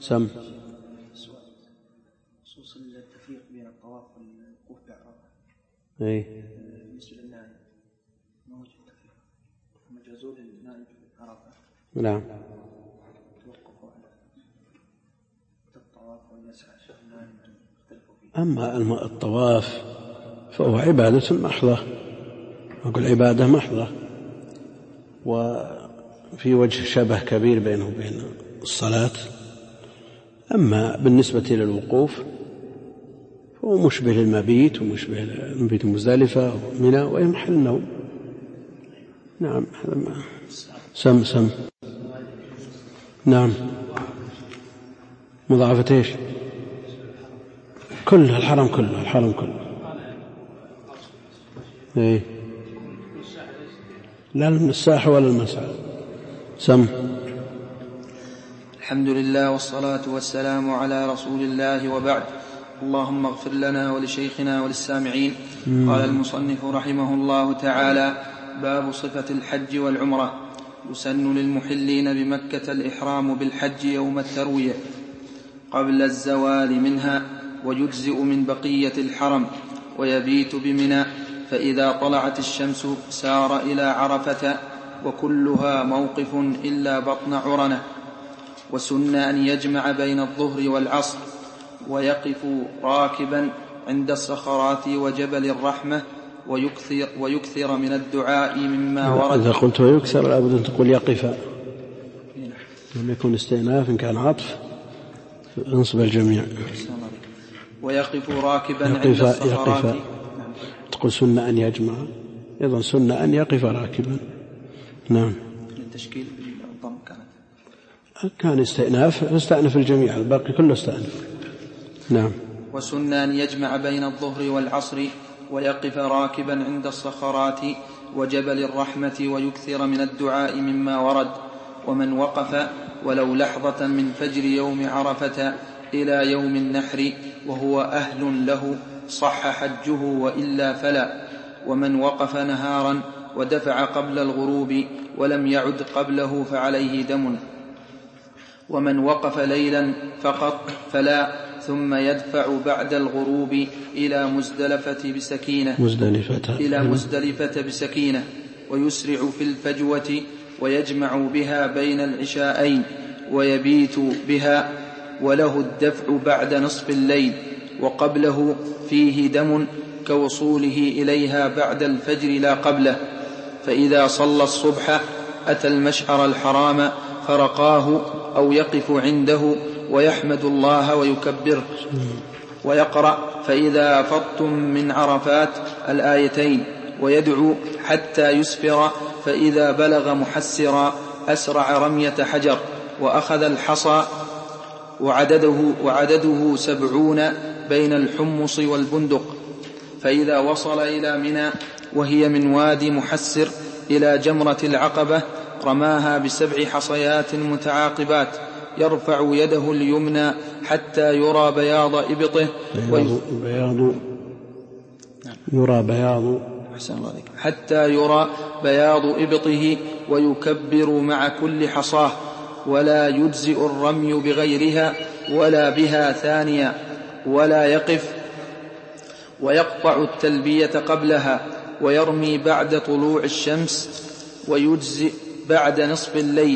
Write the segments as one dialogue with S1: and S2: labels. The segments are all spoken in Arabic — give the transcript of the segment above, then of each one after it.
S1: سم.
S2: خصوصا التفريق بين الطواف والوقوف بعرفة. بالنسبة للنائب ما وجه التفريق؟ مجازول للنائب عرفة.
S1: نعم.
S2: توقفوا على الطواف والمسعى النائب اختلفوا فيه.
S1: أما الطواف فهو عبادة محضة، أقول عبادة محضة، وفي وجه شبه كبير بينه وبين الصلاة. أما بالنسبة للوقوف فهو مشبه للمبيت ومشبه للمبيت مزدلفة ومنى وهي محل النوم. نعم. هذا ما سم. نعم. مضاعفة ايش؟ كلها الحرم كله. ايه لا من الساحة ولا المسعى. سم.
S3: الحمد لله والصلاة والسلام على رسول الله، وبعد. اللهم اغفر لنا ولشيخنا وللسامعين. قال المصنف رحمه الله تعالى: باب صفة الحج والعمرة. يسن للمحلين بمكة الإحرام بالحج يوم التروية قبل الزوال منها، ويجزئ من بقية الحرم، ويبيت بمنى، فإذا طلعت الشمس سار إلى عرفة، وكلها موقف إلا بطن عرنة. وسن أن يجمع بين الظهر والعصر، ويقف راكبا عند الصخرات وجبل الرحمة، ويكثر من الدعاء مما ورد.
S1: إذا قلت ويكثر لابد أن تقول يقف، لم يكن استئناف، إن كان عطف انصب الجميع.
S3: ويقف راكبا عند الصخرات.
S1: تقول سنة أن يجمع، أيضا سنة أن يقف راكبا. نعم.
S3: التشكيل بالضم
S1: كان استأنف الجميع، الباقي كله استأنف. نعم.
S3: وسن أن يجمع بين الظهر والعصر، ويقف راكبا عند الصخرات وجبل الرحمة، ويكثر من الدعاء مما ورد. ومن وقف ولو لحظة من فجر يوم عرفة إلى يوم النحر وهو أهل له صح حجه، وإلا فلا. ومن وقف نهارا ودفع قبل الغروب ولم يعد قبله فعليه دم. ومن وقف ليلا فقط فلا، ثم يدفع بعد الغروب إلى مزدلفة بسكينة، ويسرع في الفجوة، ويجمع بها بين العشاءين، ويبيت بها، وله الدفع بعد نصف الليل، وقبله فيه دم كوصوله إليها بعد الفجر لا قبله. فإذا صلى الصبح أتى المشعر الحرام فرقاه أو يقف عنده ويحمد الله ويكبر، ويقرأ فإذا أفضتم من عرفات الآيتين، ويدعو حتى يسفر، فإذا بلغ محسرا أسرع رمية حجر، وأخذ الحصى وعدده 70 بين الحمص والبندق. فإذا وصل إلى منى وهي من وادي محسر إلى جمرة العقبة رماها ب7 حصيات متعاقبات، يرفع يده اليمنى حتى يرى بياض إبطه حتى يرى بياض إبطه، ويكبر مع كل حصاه، ولا يجزئ الرمي بغيرها ولا بها ثانية، ولا يقف، ويقطع التلبية قبلها، ويرمي بعد طلوع الشمس، ويجزئ بعد نصف الليل.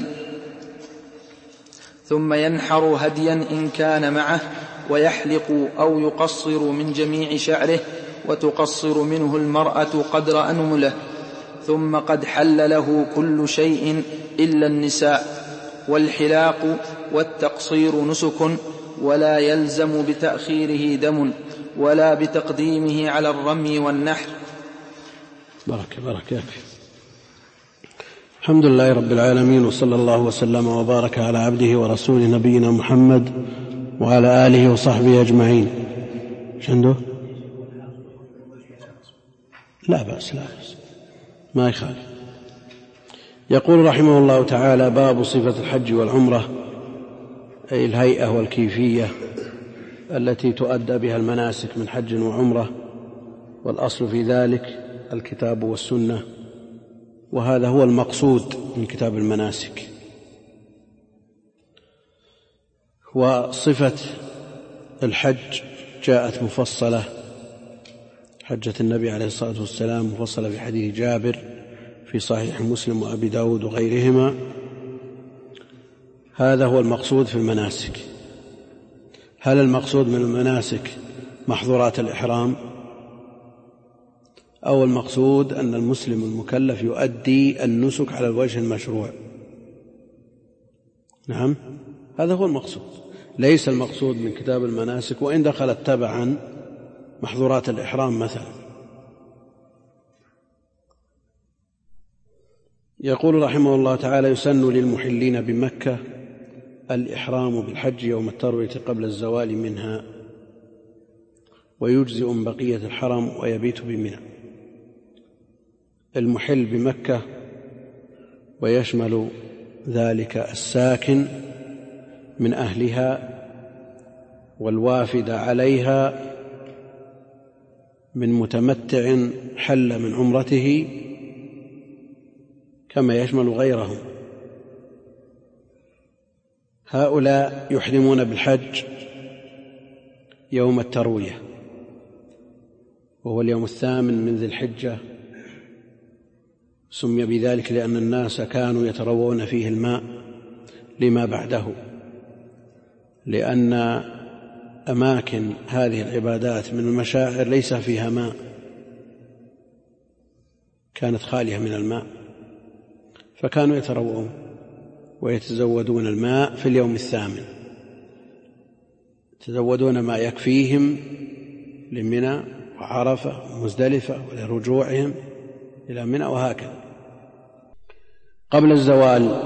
S3: ثم ينحر هديا إن كان معه، ويحلق أو يقصر من جميع شعره، وتقصر منه المرأة قدر أنمله. ثم قد حل له كل شيء إلا النساء. والحلاق والتقصير نسك، ولا يلزم بتأخيره دم، ولا بتقديمه على الرمي والنحر.
S1: بارك يكفي. الحمد لله رب العالمين، وصلى الله وسلم وبارك على عبده ورسوله نبينا محمد وعلى آله وصحبه أجمعين. شنده؟ لا بأس ما يخالف. يقول رحمه الله تعالى: باب صفة الحج والعمرة، أي الهيئة والكيفية التي تؤدى بها المناسك من حج وعمرة، والأصل في ذلك الكتاب والسنة، وهذا هو المقصود من كتاب المناسك. وصفة الحج جاءت مفصلة، حجة النبي عليه الصلاة والسلام مفصلة في حديث جابر في صحيح مسلم وأبي داود وغيرهما. هذا هو المقصود في المناسك. هل المقصود من المناسك محظورات الإحرام، أو المقصود أن المسلم المكلف يؤدي النسك على الوجه المشروع؟ نعم، هذا هو المقصود، ليس المقصود من كتاب المناسك وإن دخلت تبعا محظورات الإحرام مثلا. يقول رحمه الله تعالى: يسن للمحلين بمكة الإحرام بالحج يوم التروية قبل الزوال منها، ويجزئ من بقية الحرم ويبيت بمنى. المحل بمكة ويشمل ذلك الساكن من أهلها والوافد عليها من متمتع حل من عمرته، كما يشمل غيرهم. هؤلاء يحرمون بالحج يوم التروية، وهو اليوم الثامن من ذي الحجة. سمي بذلك لأن الناس كانوا يتروون فيه الماء لما بعده، لأن أماكن هذه العبادات من المشاعر ليس فيها ماء، كانت خالية من الماء، فكانوا يتروون ويتزودون الماء في اليوم الثامن، يتزودون ما يكفيهم لمنى وعرفة ومزدلفة ولرجوعهم إلى منى وهكذا. قبل الزوال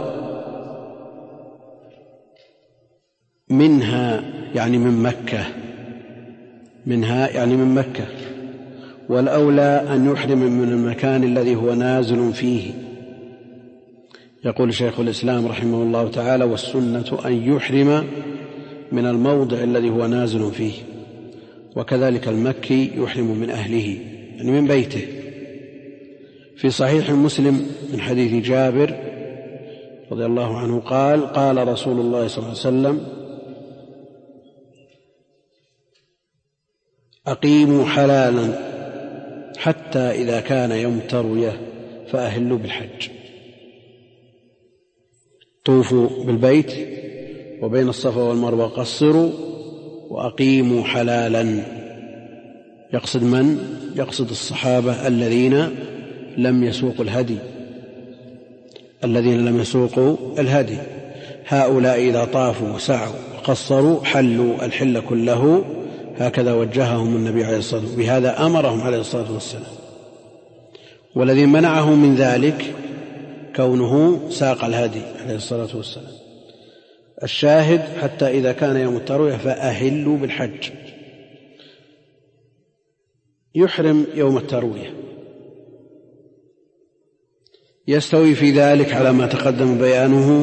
S1: منها يعني من مكة، منها يعني من مكة، والأولى أن يحرم من المكان الذي هو نازل فيه. يقول شيخ الإسلام رحمه الله تعالى: والسنة أن يحرم من الموضع الذي هو نازل فيه، وكذلك المكي يحرم من أهله يعني من بيته. في صحيح مسلم من حديث جابر رضي الله عنه قال: قال رسول الله صلى الله عليه وسلم: أقيموا حلالا حتى إذا كان يوم التروية فأهلوا بالحج. طوفوا بالبيت وبين الصفا والمروة قصروا وأقيموا حلالا. يقصد من؟ يقصد الصحابة الذين لم يسوقوا الهدي، الذين لم يسوقوا الهدي. هؤلاء إذا طافوا وسعوا وقصروا حلوا الحل كله، هكذا وجههم النبي عليه الصلاة والسلام، بهذا أمرهم عليه الصلاة والسلام. والذي منعه من ذلك كونه ساق الهدي عليه الصلاة والسلام. الشاهد: حتى إذا كان يوم التروية فأهلوا بالحج. يحرم يوم التروية، يستوي في ذلك على ما تقدم بيانه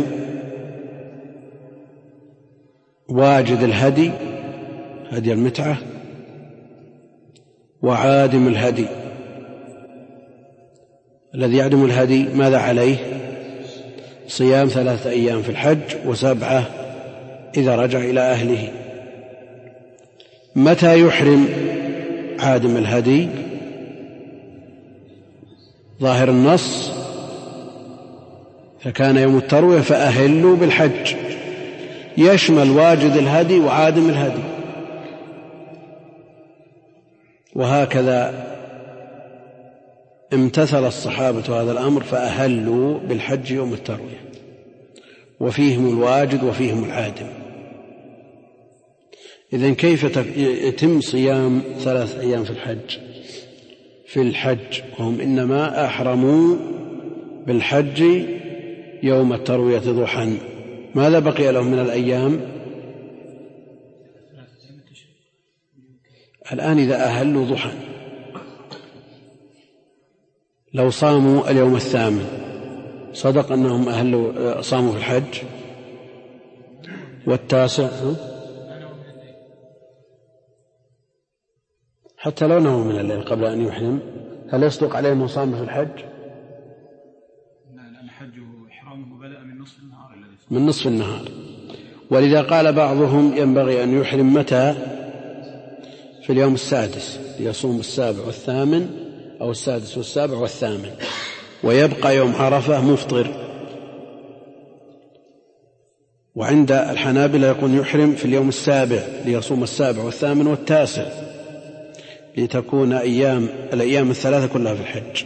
S1: واجد الهدي، هدي المتعة، وعادم الهدي. الذي يعدم الهدي ماذا عليه؟ صيام 3 أيام في الحج و7 إذا رجع إلى أهله. متى يحرم عادم الهدي؟ ظاهر النص: فكان يوم التروية فأهلوا بالحج، يشمل واجد الهدي وعادم الهدي. وهكذا امتثل الصحابة هذا الأمر فأهلوا بالحج يوم التروية، وفيهم الواجد وفيهم العادم. إذن كيف يتم صيام 3 أيام في الحج وهم إنما أحرموا بالحج يوم التروية ضحى؟ ماذا بقي لهم من الأيام؟ الآن إذا أهلوا ضحى، لو صاموا اليوم الثامن صدق أنهم صاموا في الحج، والتاسع حتى لو ناموا من الليل قبل أن يحرم، هل يصدق عليهم صام في الحج؟
S4: لأن حجه إحرامه بدأ من نصف النهار،
S1: من نصف النهار. ولذا قال بعضهم ينبغي أن يحرم متى؟ في اليوم السادس، ليصوم السابع والثامن أو السادس والسابع والثامن، ويبقى يوم عرفة مفطر. وعند الحنابلة يكون يحرم في اليوم السابع، ليصوم السابع والثامن والتاسع، لتكون الأيام الثلاثة كلها في الحج.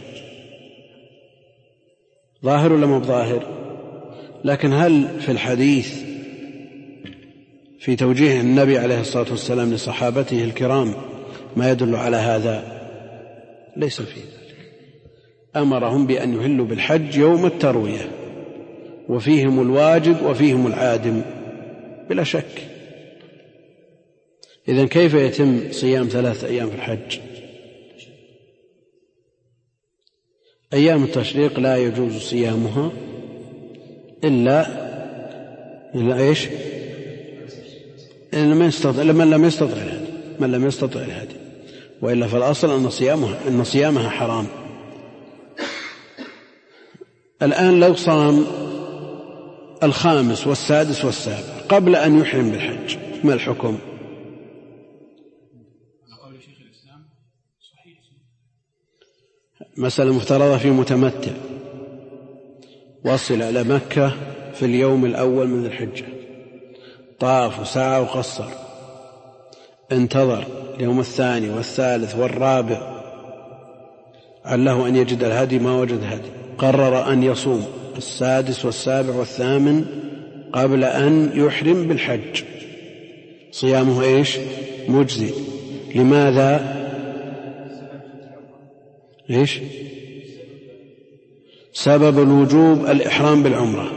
S1: ظاهر ولا مو بظاهر؟ لكن هل في الحديث في توجيه النبي عليه الصلاة والسلام لصحابته الكرام ما يدل على هذا؟ ليس فيه ذلك. أمرهم بأن يهلوا بالحج يوم التروية، وفيهم الواجب وفيهم العادم بلا شك. إذن كيف يتم صيام 3 أيام في الحج؟ أيام التشريق لا يجوز صيامها إلا إيش؟ من لم يستطع الهدي، وإلا فالأصل أن صيامها حرام. الآن لو صام 5 والسادس والسابع قبل أن يحرم بالحج ما الحكم؟ مسألة مفترضة في متمتع، وصل إلى مكة في اليوم الأول من الحجة، طاف وسعى وقصر، انتظر اليوم الثاني والثالث والرابع عله أن يجد الهدي، ما وجد هدي، قرر أن يصوم السادس والسابع والثامن قبل أن يحرم بالحج، صيامه إيش؟ مجزي. لماذا؟ إيش؟ سبب الوجوب الإحرام بالعمرة،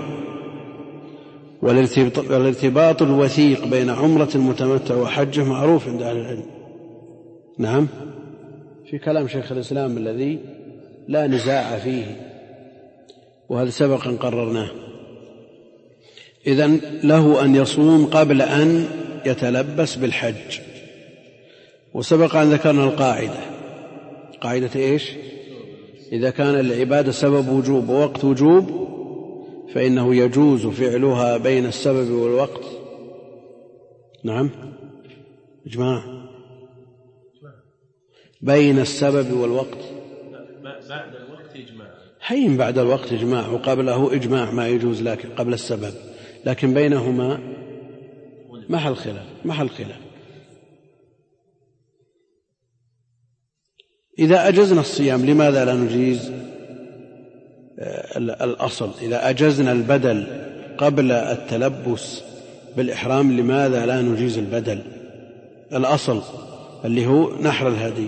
S1: والارتباط الوثيق بين عمرة المتمتع وحجه معروف عند أهل العلم. نعم، في كلام شيخ الإسلام الذي لا نزاع فيه، وهذا سبق أن قررناه. إذن له أن يصوم قبل أن يتلبس بالحج. وسبق أن ذكرنا قاعدة إيش؟ إذا كان العبادة سبب وجوب ووقت وجوب فإنه يجوز فعلها بين السبب والوقت. نعم إجماع بين السبب والوقت.
S4: بعد الوقت إجماع،
S1: حين بعد الوقت إجماع، وقبله إجماع ما يجوز، لكن قبل السبب، لكن بينهما محل خلاف. إذا أجزنا الصيام لماذا لا نجيز الأصل؟ إذا أجزنا البدل قبل التلبس بالإحرام لماذا لا نجيز البدل الأصل اللي هو نحر الهدي؟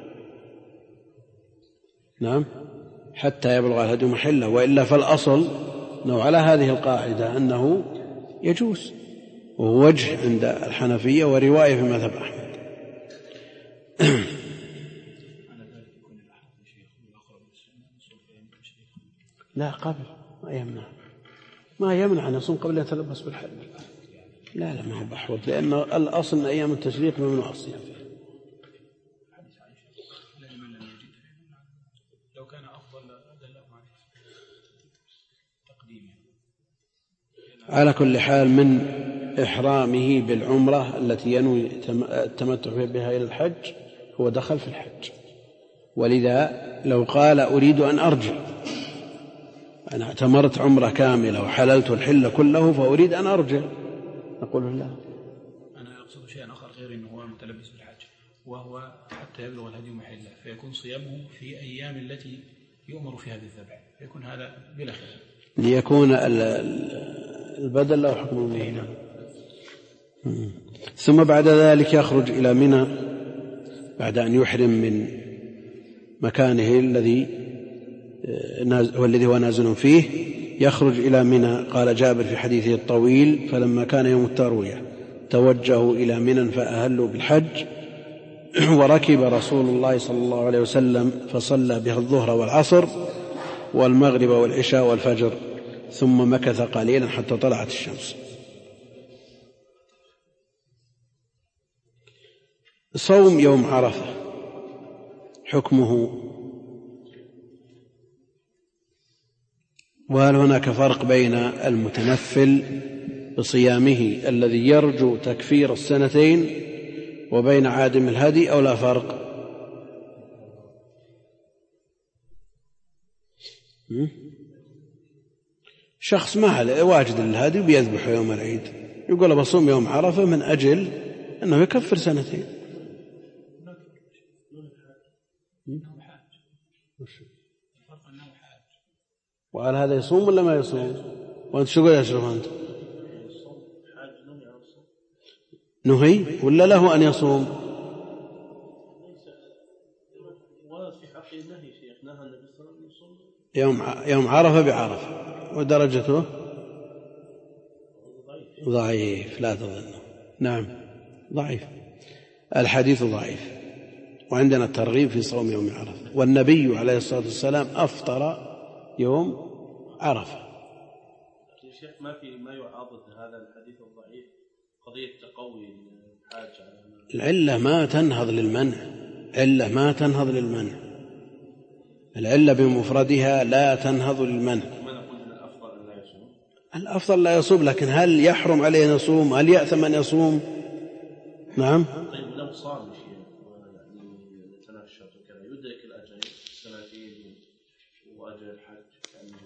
S1: نعم، حتى يبلغ الهدي محله، وإلا فالأصل أنه على هذه القاعدة أنه يجوز، وهو وجه عند الحنفية ورواية في مذهب أحمد. لا، قبل ما يمنع أن يصوم قبل يتلبس بالحج. لا ما هو بحوط، لأن الأصل أن أيام التشريق ممنوع الصيام فيها.
S4: لو كان أفضل دله تقديمه.
S1: على كل حال من إحرامه بالعمرة التي ينوي التمتع بها إلى الحج هو دخل في الحج. ولذا لو قال أريد أن أرجع، أنا اعتمرت عمرة كاملة وحللت الحل كله فأريد أن أرجع، نقول لا.
S4: أنا أقصد شيئا آخر غير أنه هو متلبس بالحج، وهو حتى يبلغ الهدي محله، فيكون صيامه في أيام التي يؤمر فيها بالذبح، فيكون هذا بلا خلاف،
S1: ليكون البدل له حكم به. ثم بعد ذلك يخرج إلى منى بعد أن يحرم من مكانه الذي هو نازل فيه، يخرج إلى منى. قال جابر في حديثه الطويل: فلما كان يوم التروية توجهوا إلى منى فأهلوا بالحج، وركب رسول الله صلى الله عليه وسلم فصلى بها الظهر والعصر والمغرب والعشاء والفجر، ثم مكث قليلا حتى طلعت الشمس. صوم يوم عرفة حكمه، وهل هناك فرق بين المتنفل بصيامه الذي يرجو تكفير السنتين وبين عادم الهدي أو لا فرق؟ شخص ما واجد الهدي وبيذبح يوم العيد، يقول بصوم يوم عرفة من أجل أنه يكفر سنتين. وقال هذا يصوم ولا ما يصوم؟ وأنت شو قول يا أشرف أنت؟ نهي ولا له أن يصوم؟ يوم عرفة بعرفة، ودرجته ضعيف لا تظنه. نعم ضعيف، الحديث ضعيف، وعندنا الترغيب في صوم يوم عرفة. والنبي عليه الصلاة والسلام أفطر يوم عرفة.
S5: يا شيخ ما يعاضد هذا الحديث الضعيف قضية تقوي الحاج على
S1: العلة ما تنهض للمنع، علة ما تنهض للمنع، العلة بمفردها لا تنهض للمنع. الأفضل لا يصوم، لكن هل يحرم عليه أن يصوم؟ هل يأثم أن يصوم؟ نعم.
S5: طيب لو صام شيء يعني يتنشط وكذا يدرك الأجل سنتين وأجل الحج كأنه.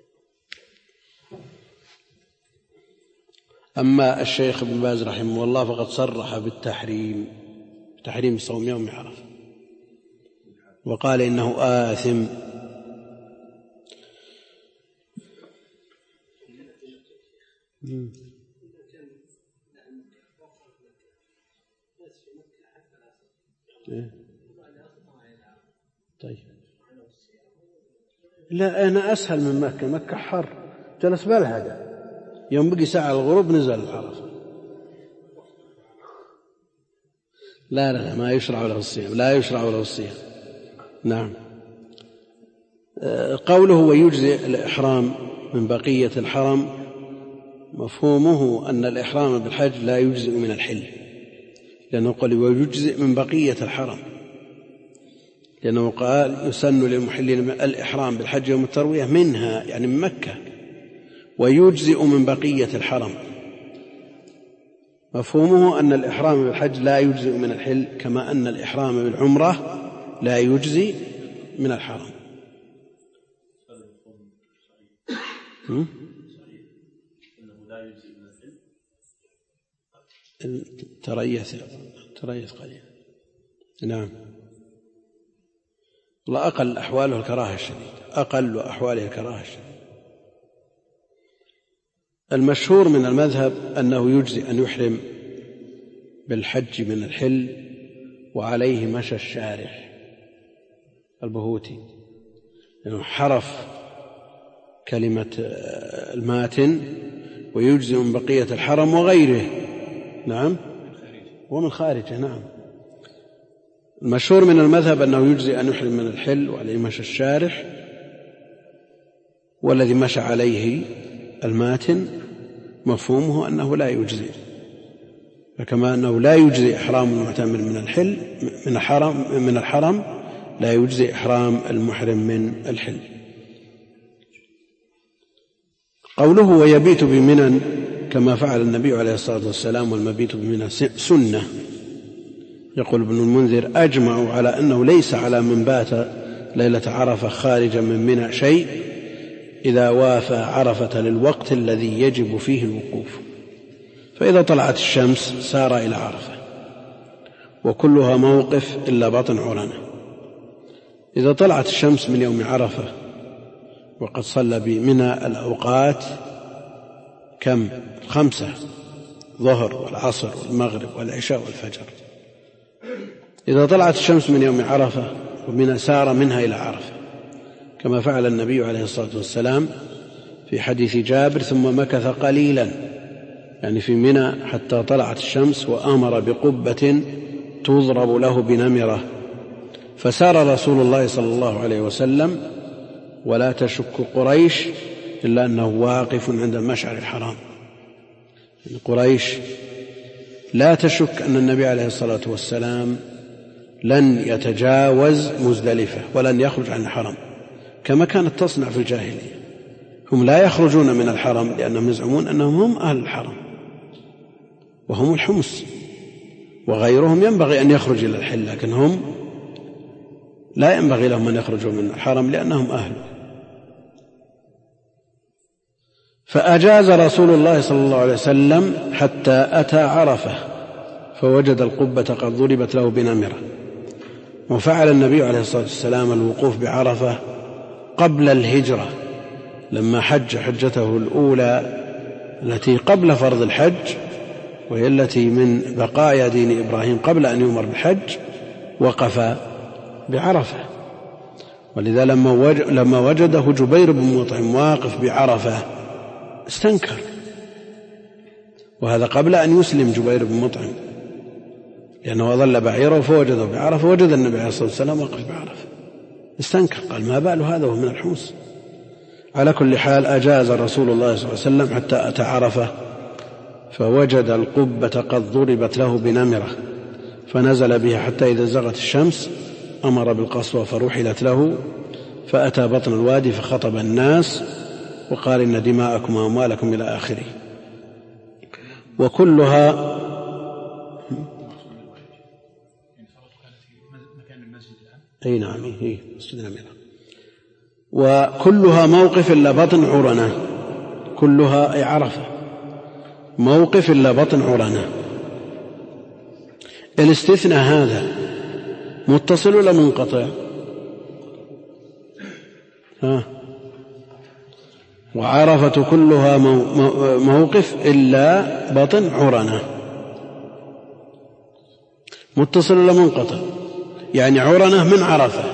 S1: أما الشيخ ابن باز رحمه الله فقد صرح بالتحريم، تحريم صوم يوم عرفة، وقال إنه آثم. طيب لا، أنا أسهل من مكة، مكة حر، جلس بالهدى يوم بقي ساعة الغروب نزل العرفة. لا ما يشرع له الصيام، لا يشرع له الصيام. نعم. قوله ويجزئ الإحرام من بقية الحرم، مفهومه أن الإحرام بالحج لا يجزئ من الحل، لأنه قال ويجزئ من بقية الحرم، لأنه قال يسن للمحلين الإحرام بالحج يوم التروية منها يعني من مكة، ويجزئ من بقية الحرم. مفهومه أن الإحرام بالحج لا يجزئ من الحل، كما أن الإحرام بالعمرة لا يجزئ من الحرم. تريث قليلا. نعم. والله أقل أحواله الكراهة الشديدة، أقل أحواله الكراهة الشديدة. المشهور من المذهب أنه يجزي أن يحرم بالحج من الحل، وعليه مشى الشارح البهوتي، لأنه حرف كلمة الماتن ويجزي من بقية الحرم وغيره. نعم، ومن خارجه. نعم. المشهور من المذهب أنه يجزي أن يحرم من الحل، وعليه مشى الشارح، والذي مشى عليه الماتن مفهومه أنه لا يجزي، فكما أنه لا يجزي إحرام المعتمر من الحل من الحرم لا يجزي إحرام المحرم من الحل. قوله ويبيت بمنى كما فعل النبي عليه الصلاة والسلام، والمبيت بمنى سنة. يقول ابن المنذر أجمعوا على أنه ليس على من بات ليلة عرفة خارجا من منى شيء إذا وافى عرفة للوقت الذي يجب فيه الوقوف، فإذا طلعت الشمس سار إلى عرفة، وكلها موقف إلا بطن عرنة. إذا طلعت الشمس من يوم عرفة وقد صلى بمنى الأوقات كم؟ 5: ظهر والعصر والمغرب والعشاء والفجر. إذا طلعت الشمس من يوم عرفة ومنى سار منها إلى عرفة، كما فعل النبي عليه الصلاة والسلام في حديث جابر: ثم مكث قليلا، يعني في منى حتى طلعت الشمس، وأمر بقبة تضرب له بنمرة، فسار رسول الله صلى الله عليه وسلم ولا تشك قريش إلا أنه واقف عند المشعر الحرام. قريش لا تشك أن النبي عليه الصلاة والسلام لن يتجاوز مزدلفة ولن يخرج عن الحرم كما كانت تصنع في الجاهلية. هم لا يخرجون من الحرم لأنهم يزعمون أنهم هم أهل الحرم، وهم الحمص، وغيرهم ينبغي أن يخرج إلى الحل، لكن هم لا ينبغي لهم أن يخرجوا من الحرم لأنهم أهله. فأجاز رسول الله صلى الله عليه وسلم حتى أتى عرفة فوجد القبة قد ضربت له بنمرة. وفعل النبي عليه الصلاة والسلام الوقوف بعرفة قبل الهجرة لما حج حجته الأولى التي قبل فرض الحج، وهي التي من بقايا دين إبراهيم قبل أن يؤمر بالحج، وقف بعرفة. ولذا لما وجده جبير بن مطعم واقف بعرفة استنكر، وهذا قبل أن يسلم جبير بن مطعم، لأنه أضل بعيره فوجده بعرفة، وجد النبي عليه الصلاة والسلام واقف بعرفة استنكر، قال ما بال هذا وهو من الحمص. على كل حال أجاز رسول الله صلى الله عليه وسلم حتى أتى عرفة فوجد القبة قد ضربت له بنمرة، فنزل بها حتى إذا زغت الشمس أمر بالقصوى فرحلت له، فأتى بطن الوادي فخطب الناس وقال إن دماءكم وأموالكم إلى آخره. وكلها أي نعم هي مسجد الأميرة. وكلها موقف إلا بطن عرنة، كلها أي عرفة موقف إلا بطن عرنة. الاستثناء هذا متصل ولا منقطع؟ وعرفة كلها موقف إلا بطن عرنة، متصل ولا منقطع؟ يعني عرنة من عرفة.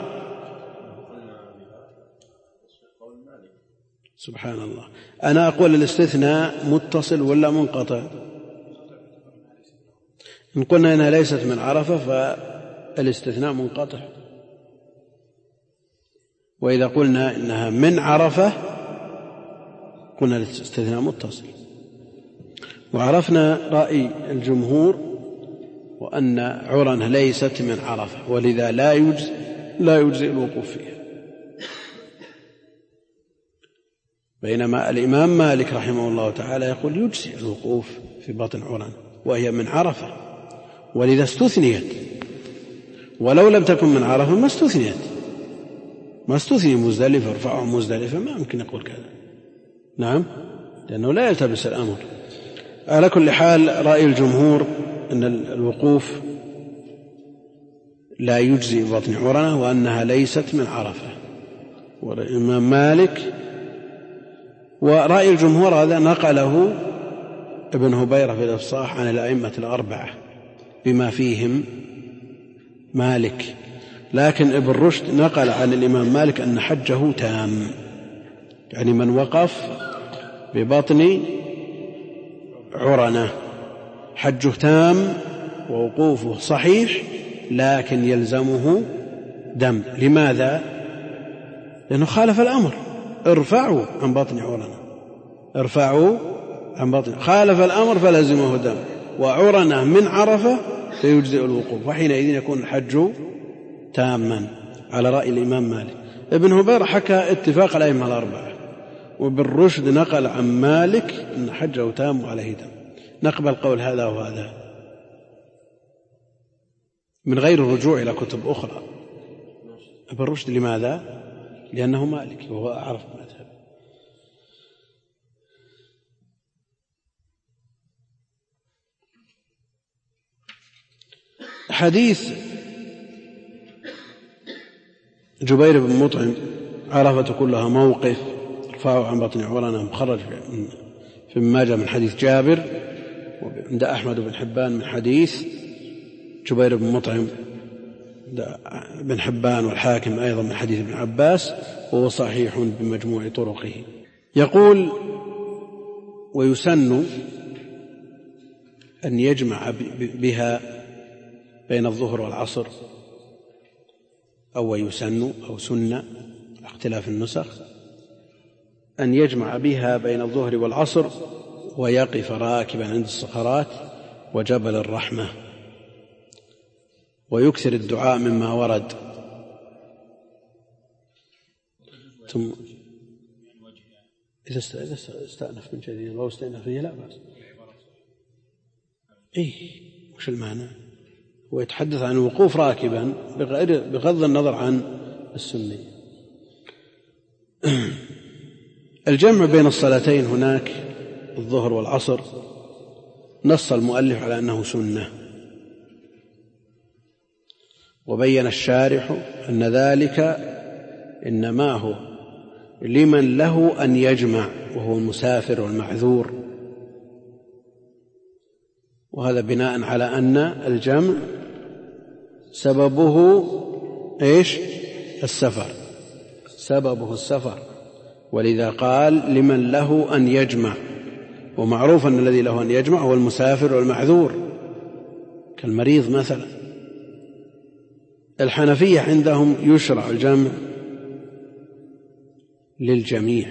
S1: سبحان الله، أنا أقول الاستثناء متصل ولا منقطع؟ إن قلنا إنها ليست من عرفة فالاستثناء منقطع، وإذا قلنا إنها من عرفة قلنا الاستثناء متصل. وعرفنا رأي الجمهور وأن عرنة ليست من عرفة، ولذا لا يجزئ الوقوف فيها. بينما الإمام مالك رحمه الله تعالى يقول يجزئ الوقوف في بطن عرنة وهي من عرفة، ولذا استثنيت، ولو لم تكن من عرفة ما استثني مزدلفة ارفعوا مزدلفة، ما يمكن يقول كذا. نعم، لأنه لا يلتبس الأمر. على كل حال رأي الجمهور أن الوقوف لا يجزي بطن عرنة وأنها ليست من عرفة، والإمام مالك. ورأي الجمهور هذا نقله ابن هبيرة في الإفصاح عن الأئمة الأربعة بما فيهم مالك، لكن ابن رشد نقل عن الإمام مالك أن حجه تام، يعني من وقف ببطن عرنة حجه تام ووقوفه صحيح، لكن يلزمه دم. لماذا؟ لأنه خالف الأمر، ارفعوا عن بطن عرنة، ارفعوا عن بطن، خالف الأمر فلزمه دم. وعرنة من عرفة فيجزئ الوقوف، وحينئذ يكون الحج تاما على رأي الإمام مالك. ابن هبيرة حكى اتفاق الأئمة الأربعة، وابن رشد نقل عن مالك أن حجه تام وعليه دم. نقبل قول هذا وهذا من غير الرجوع إلى كتب أخرى. ابن رشد لماذا؟ لأنه مالك وهو أعرف مذهب. حديث جبير بن مطعم عرفة كلها موقف ارفعوا عن بطن عرنة، مخرج في ماجه من حديث جابر، وعند أحمد بن حبان من حديث جبير بن مطعم، بن حبان والحاكم أيضا من حديث ابن عباس، وهو صحيح بمجموع طرقه. يقول ويسن أن يجمع بها بين الظهر والعصر، أو يسن أو سنة اختلاف النسخ، أن يجمع بها بين الظهر والعصر ويقف راكبا عند الصخرات وجبل الرحمة، ويكثر الدعاء مما ورد. ثم إذا استأنف من جديد أو استأنف فيه لا بأس. وش المعنى؟ ويتحدث عن الوقوف راكبا بغض النظر عن السنية. الجمع بين الصلاتين هناك الظهر والعصر نص المؤلف على أنه سنة، وبين الشارح أن ذلك إنما هو لمن له أن يجمع وهو المسافر والمعذور، وهذا بناء على أن الجمع سببه السفر، سببه السفر، ولذا قال لمن له أن يجمع، ومعروف أن الذي له أن يجمع هو المسافر والمعذور كالمريض مثلا. الحنفية عندهم يشرع الجمع للجميع،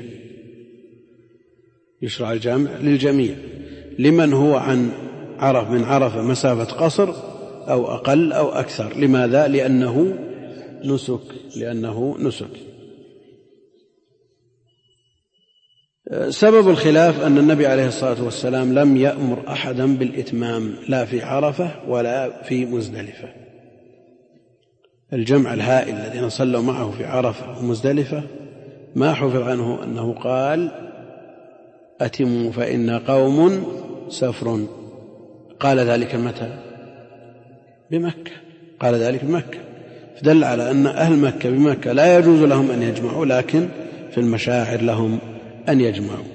S1: يشرع الجمع للجميع لمن هو من عرفة مسافة قصر أو أقل أو أكثر. لماذا؟ لأنه نسك. سبب الخلاف أن النبي عليه الصلاة والسلام لم يأمر أحدا بالإتمام لا في عرفة ولا في مزدلفة. الجمع الهائل الذين صلوا معه في عرفة ومزدلفة ما حفظ عنه أنه قال أتموا فإن قوم سفر. قال ذلك متى؟ بمكة، قال ذلك بمكة، فدل على أن أهل مكة بمكة لا يجوز لهم أن يجمعوا، لكن في المشاعر لهم أن يجمعوا.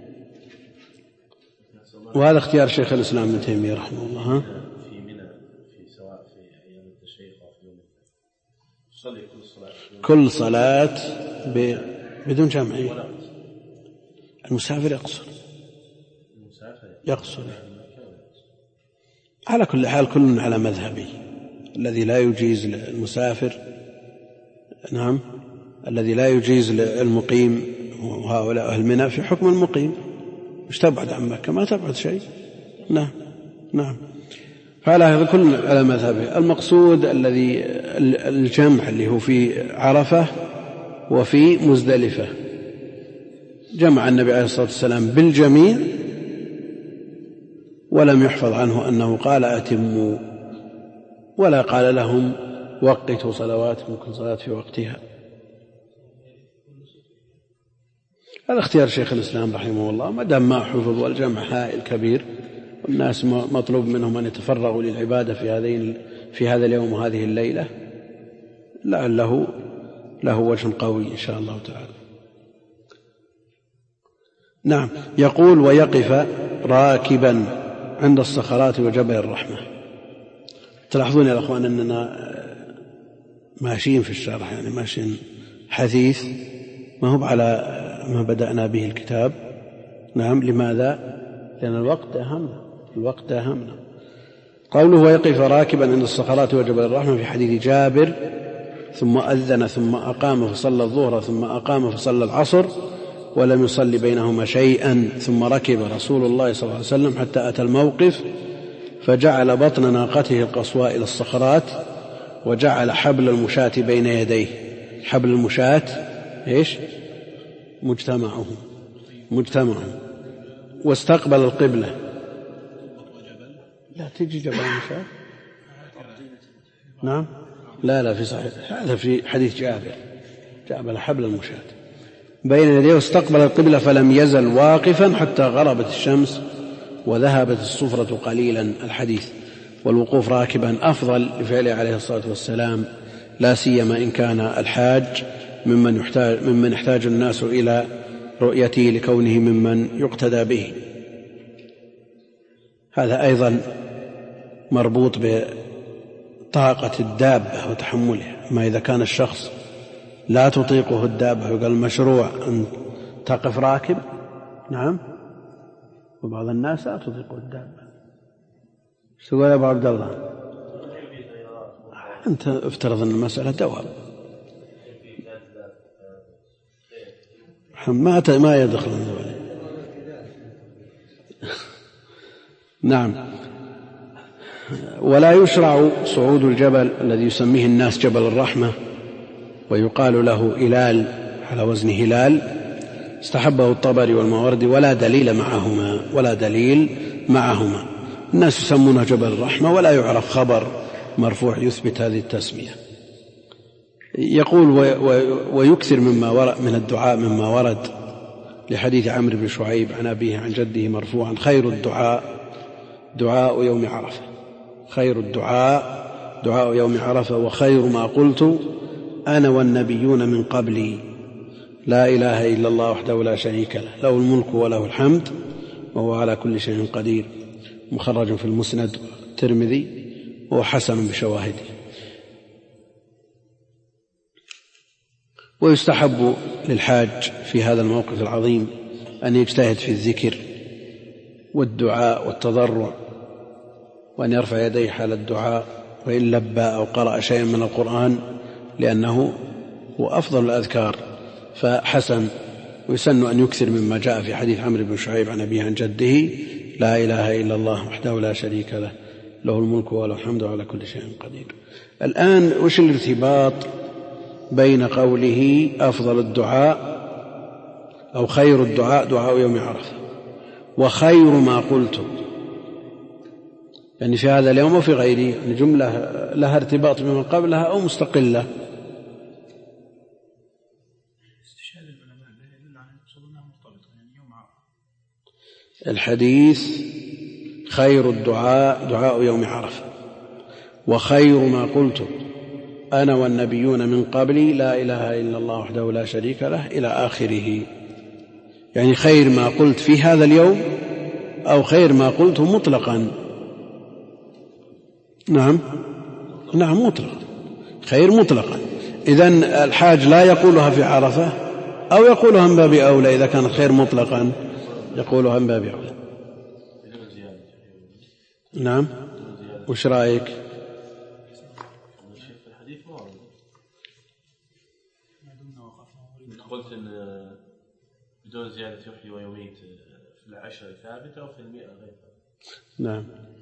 S1: وهذا اختيار شيخ الإسلام ابن تيمية رحمه الله.
S5: في منى سواء في أيام التشريق أو في يوم يصلي
S1: كل صلاة بدون جمع. المسافر يقصر على كل حال، كل على مذهبه. الذي لا يجيز للمسافر الذي لا يجيز للمقيم، وهؤلاء أهل منى في حكم المقيم، مش تبعد عن مكة، ما تبعد شيء. نعم. فعلى هذا كل على مذهبه. المقصود الذي الجمع اللي هو في عرفة وفي مزدلفة، جمع النبي عليه الصلاة والسلام بالجميع، ولم يحفظ عنه أنه قال أتموا، ولا قال لهم وقتوا صلواتكم كل صلاة في وقتها. هذا اختيار شيخ الإسلام رحمه الله، ما دام ما حفظ والجمع هائل كبير، والناس مطلوب منهم أن يتفرغوا للعبادة في هذا اليوم وهذه الليلة، لعله له وجه قوي إن شاء الله تعالى. نعم. يقول ويقف راكبا عند الصخرات وجبل الرحمة. تلاحظون يا أخوان أننا ماشيين في الشرح، يعني ماشيين حديث، ما هو على ما بدأنا به الكتاب. نعم. لماذا؟ لأن الوقت أهمنا. قوله ويقف راكبا عند الصخرات وجبل الرحمة في حديث جابر: ثم أذن ثم أقام فصلى الظهر ثم أقام فصلى العصر ولم يصلي بينهما شيئا، ثم ركب رسول الله صلى الله عليه وسلم حتى أتى الموقف فجعل بطن ناقته القصواء إلى الصخرات وجعل حبل المشاة بين يديه. حبل المشاة مجتمعهم واستقبل القبلة. لا تجي جبل المشاة. نعم. لا في صحيح، هذا في حديث جابر، جعل حبل المشاة بين يديه واستقبل القبلة فلم يزل واقفا حتى غربت الشمس وذهبت الصفرة قليلا. الحديث. والوقوف راكبا أفضل لفعله عليه الصلاة والسلام، لا سيما إن كان الحاج ممن يحتاج الناس إلى رؤيته لكونه ممن يقتدى به. هذا أيضا مربوط بطاقة الدابة وتحملها. ما إذا كان الشخص لا تطيقه الدابة يقال مشروع أن تقف راكب. نعم. وبعض الناس لا تطيقه الدابة. شو تقول يا أبو عبد الله؟ أنت افترض أن المسألة دواب، ما يدخل ذلك. نعم. ولا يشرع صعود الجبل الذي يسميه الناس جبل الرحمة ويقال له إلال على وزن هلال، استحبه الطبري والماوردي ولا دليل معهما. الناس يسمونه جبل الرحمة ولا يعرف خبر مرفوع يثبت هذه التسمية. يقول ويكثر من الدعاء مما ورد لحديث عمرو بن شعيب عن أبيه عن جده مرفوعا: خير الدعاء دعاء يوم عرفة، خير الدعاء دعاء يوم عرفة، وخير ما قلت أنا والنبيون من قبلي لا إله إلا الله وحده لا شريك له، له الملك وله الحمد وهو على كل شيء قدير. مخرج في المسند الترمذي وهو حسن بشواهده. ويستحب للحاج في هذا الموقف العظيم أن يجتهد في الذكر والدعاء والتضرع، وأن يرفع يديه حال الدعاء وإن لبى أو قرأ شيئا من القرآن، لأنه هو أفضل الأذكار، فحسن. ويسن أن يكثر مما جاء في حديث عمرو بن شعيب عن أبيه عن جده: لا إله إلا الله وحده لا شريك له، له الملك وله الحمد على كل شيء قدير. الآن وش الارتباط بين قوله أفضل الدعاء أو خير الدعاء دعاء يوم عرفة وخير ما قلت؟ يعني في هذا اليوم وفي غيره، يعني جملة لها ارتباط بما قبلها أو مستقلة؟ الحديث خير الدعاء دعاء يوم عرفة وخير ما قلت أنا والنبيون من قبلي لا إله إلا الله وحده لا شريك له إلى آخره. يعني خير ما قلت في هذا اليوم أو خير ما قلته مطلقا؟ نعم مطلقا، خير مطلقا. إذن الحاج لا يقولها في عرفة أو يقولها من باب أولى؟ إذا كان خير مطلقا يقولها من باب أولى. نعم، وش رأيك؟
S5: قلت إن بدون زيادة يحيي ويميت في العشر ثابتة وفي 100 غير ثابتة.
S1: نعم.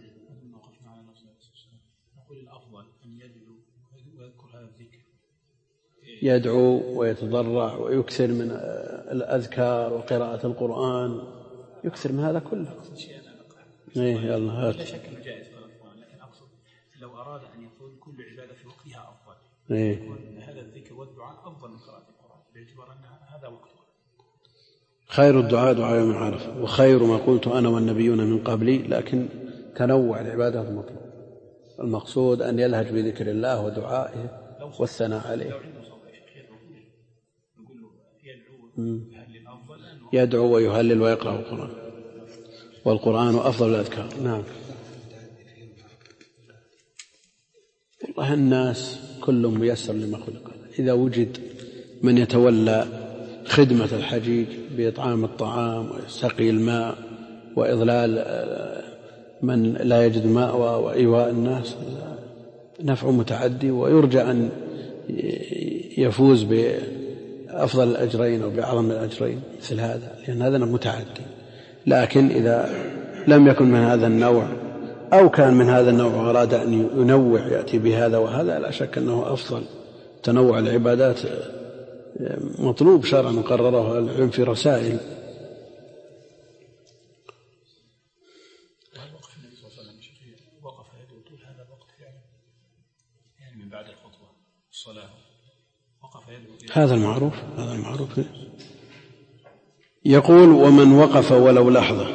S4: نقول الأفضل أن يدعو ويذكر هذا الذكر،
S1: يدعو ويتضرع ويكثر من الأذكار وقراءة القرآن، يكثر من هذا كله. إيه يلا هات.
S4: لا شك أنه جائز قراءة القرآن، لكن أقصد لو أراد أن يقول كل عبادة في وقتها أفضل، يكون هذا الذكر والدعاء أفضل من قراءة القرآن باعتبار أن هذا وقته.
S1: خير الدعاء دعاء يوم عرفة وخير ما قلت أنا والنبيون من قبلي، لكن تنوع العبادة المطلوب. المقصود أن يلهج بذكر الله ودعائه والثناء عليه. يدعو ويهلل ويقرأ القرآن، والقرآن أفضل الأذكار. نعم. والله الناس كل ميسر لما خلق له. إذا وجد من يتولى خدمة الحجيج بإطعام الطعام وسقي الماء وإضلال من لا يجد ماء وإيواء الناس، نفع متعدي، ويرجى أن يفوز بأفضل الأجرين أو بأعظم الأجرين مثل هذا، لأن هذا متعدي. لكن إذا لم يكن من هذا النوع أو كان من هذا النوع وأراد أن ينوع يأتي بهذا وهذا، لا شك أنه أفضل. تنوع العبادات مطلوب شرعا قرره العلم في رسائل.
S4: وقف النبي صلى الله عليه وسلم وقف يدعو طول هذا الوقت فعلا، يعني من بعد الخطبة الصلاة وقف يدعو.
S1: هذا المعروف، هذا المعروف. يقول ومن وقف ولو لحظة،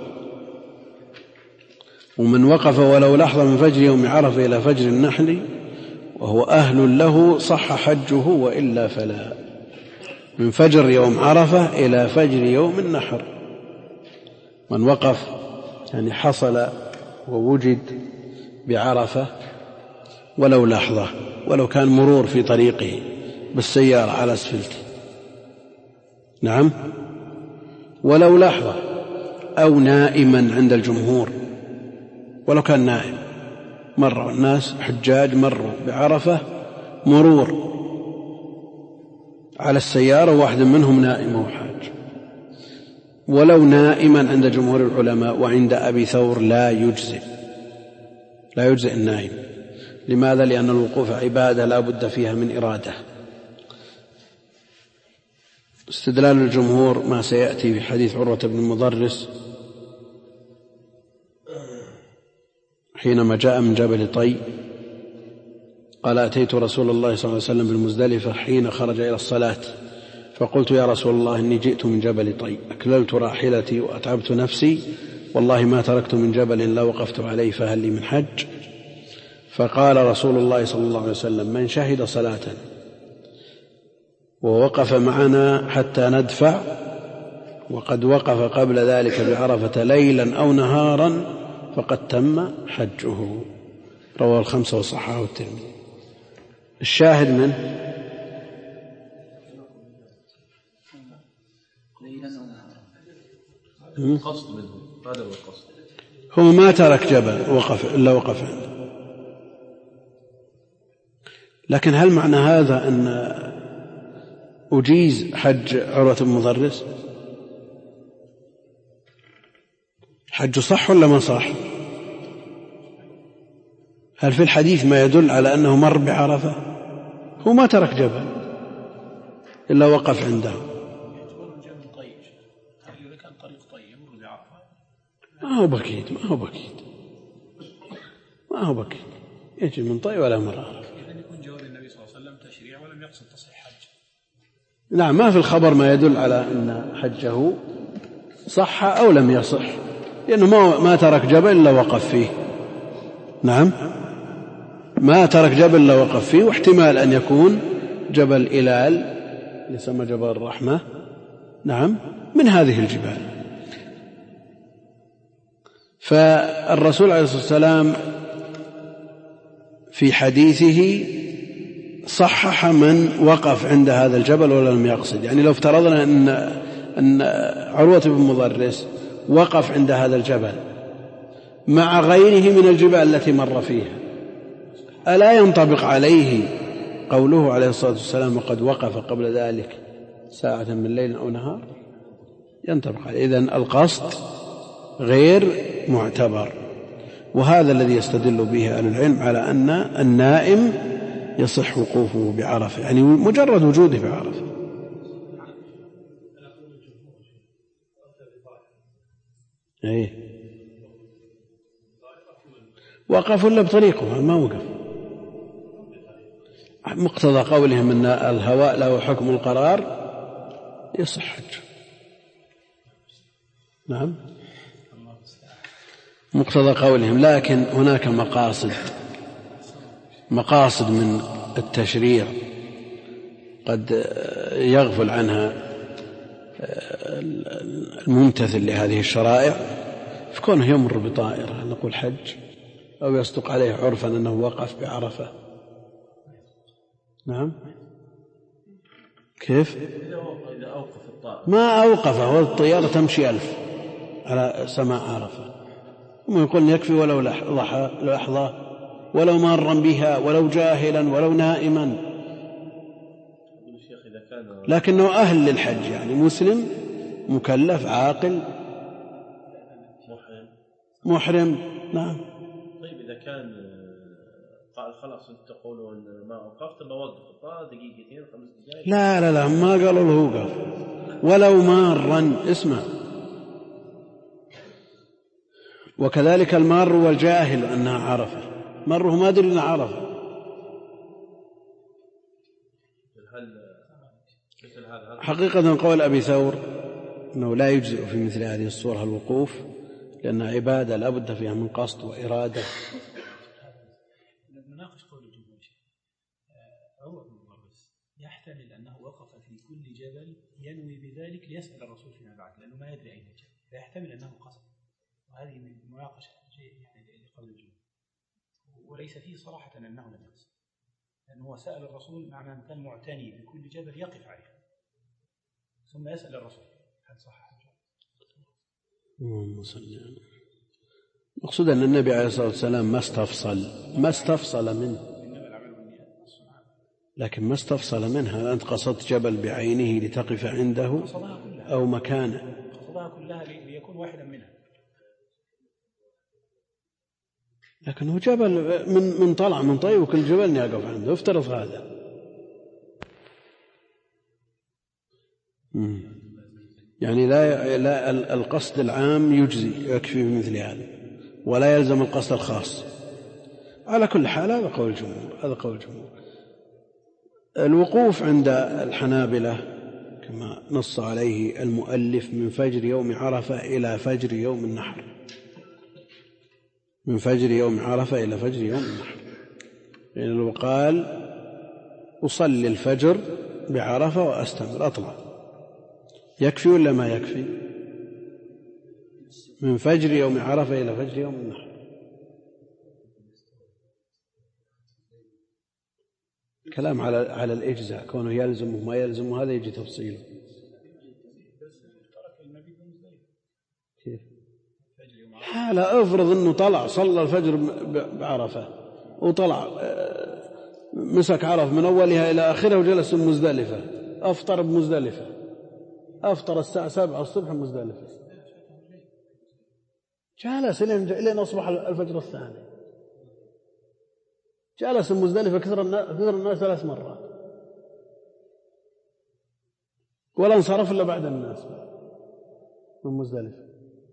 S1: ومن وقف ولو لحظة من فجر يوم عرفة إلى فجر النحل وهو أهل له صح حجه وإلا فلا. من فجر يوم عرفة إلى فجر يوم النحر، من وقف يعني حصل ووجد بعرفة ولو لحظة، ولو كان مرور في طريقه بالسيارة على أسفلت، نعم، ولو لحظة، أو نائما عند الجمهور، ولو كان نائم، مر الناس حجاج مروا بعرفة مرور على السيارة واحد منهم نائم وحاج، ولو نائما عند جمهور العلماء، وعند أبي ثور لا يجزئ النائم. لماذا؟ لأن الوقوف عبادة لا بد فيها من إرادة. استدلال الجمهور ما سيأتي في حديث عروة بن المضرس حينما جاء من جبل طي قال أتيت رسول الله صلى الله عليه وسلم بالمزدلفة حين خرج إلى الصلاة فقلت يا رسول الله إني جئت من جبل طي أكللت راحلتي وأتعبت نفسي والله ما تركت من جبل لا وقفت عليه فهل لي من حج؟ فقال رسول الله صلى الله عليه وسلم من شهد صلاة ووقف معنا حتى ندفع وقد وقف قبل ذلك بعرفة ليلا أو نهارا فقد تم حجه. رواه الخمسة وصححه الترمذي. الشاهد منه
S5: القصد منه، هذا هو القصد.
S1: هو ما ترك جبل وقف إلا وقف عنده. لكن هل معنى هذا أن أجيز حج عروة بن مضرس؟ حج صح ولا ما صح؟ هل في الحديث ما يدل على أنه مر بعرفة؟ هو ما ترك جبل إلا وقف عنده. ما هو بكيت يجي من طي ولا مر عرفة.
S4: إذن يكون جواب النبي صلى الله عليه وسلم تشريع ولم يقصد تصحيح حج.
S1: نعم، ما في الخبر ما يدل على أن حجه صح أو لم يصح، لأنه ما ترك جبل إلا وقف فيه. نعم، ما ترك جبل إلا وقف فيه، واحتمال أن يكون جبل إلال يسمى جبل الرحمة، نعم، من هذه الجبال. فالرسول عليه الصلاة والسلام في حديثه صحح من وقف عند هذا الجبل ولم يقصد. يعني لو افترضنا أن عروة بن مضرس وقف عند هذا الجبل مع غيره من الجبال التي مر فيها، ألا ينطبق عليه قوله عليه الصلاة والسلام وقد وقف قبل ذلك ساعة من ليل أو نهار؟ ينطبق عليه. إذن القصد غير معتبر، وهذا الذي يستدل به أهل العلم على أن النائم يصح وقوفه بعرفة، يعني مجرد وجوده بعرفة. إيه، وقف ولا بطريقه ما وقف. مقتضى قولهم أن الهواء له حكم القرار يصح حج. نعم، مقتضى قولهم. لكن هناك مقاصد من التشريع قد يغفل عنها الممتثل لهذه الشرائع، فكونه يمر بطائرة نقول حج، أو يصدق عليه عرفا أنه وقف بعرفة. نعم، كيف؟
S5: إذا أوقف الطائرة
S1: ما أوقفه، والطيارة تمشي 1000 على سماء عرفة، ثم يقول يكفي ولو لحظة، ولو مارا بها، ولو جاهلا، ولو نائما، لكنه أهل للحج، يعني مسلم مكلف عاقل محرم. نعم.
S5: طيب إذا كان قال خلاص أنت تقولون ما أوقفت إلا وقف الطائرة دقيقتين 5 دقائق،
S1: لا ما قالوا له وقف ولو مارا. اسمع، وكذلك المار والجاهل أنها عرفة، مره ما أدري أنها عرفة. حقيقة قول أبي ثور أنه لا يجزئ في مثل هذه الصورة الوقوف، لأن عبادة لا بد فيها من قصد وإرادة.
S4: نناقش قول الجمهور. عروة بن مضرس يحتمل أنه وقف في كل جبل ينوي بذلك ليسأل الرسول فيما بعد، لأنه ما يدري أين الجبل، فيحتمل أنه قصد، وهذه من مناقشة يعني لقول الجمهور، وليس فيه صراحة أنه لم يقصد، لأنه سأل الرسول معنى أن كان معتني بكل جبل يقف عليه ثم يسأل الرسول هل صح.
S1: مقصود أن النبي عليه الصلاة والسلام ما استفصل منه، لكن ما استفصل منها. أنت قصدت جبل بعينه لتقف عنده أو مكانه؟
S4: قصدها كلها ليكون واحدا منها،
S1: لكنه جبل من طلع من طيب وكل جبل يقف عنده، افترض هذا. يعني لا القصد العام يجزي، يكفي بمثل هذا، ولا يلزم القصد الخاص. على كل حال هذا قول الجمهور. الوقوف عند الحنابلة كما نص عليه المؤلف من فجر يوم عرفة إلى فجر يوم النحر، من فجر يوم عرفة إلى فجر يوم النحر. يعني لو قال أصلي الفجر بعرفة وأستمر أطلع، يكفي ولا ما يكفي؟ من فجر يوم عرفة إلى فجر يوم النحر. كلام على الإجزاء، كونه يلزم وما يلزم هذا يجي تفصيله. كيف؟ حالة افرض أنه طلع صلى الفجر بعرفة وطلع مسك عرف من أولها إلى آخرها وجلس بمزدلفة، أفطر بمزدلفة، أفطر الساعة 7 الصبح بمزدلفة، جلس لين أصبح الفجر الثاني، جلس بمزدلفة كثر الناس 3 مرات ولا انصرف إلا بعد الناس من مزدلفة.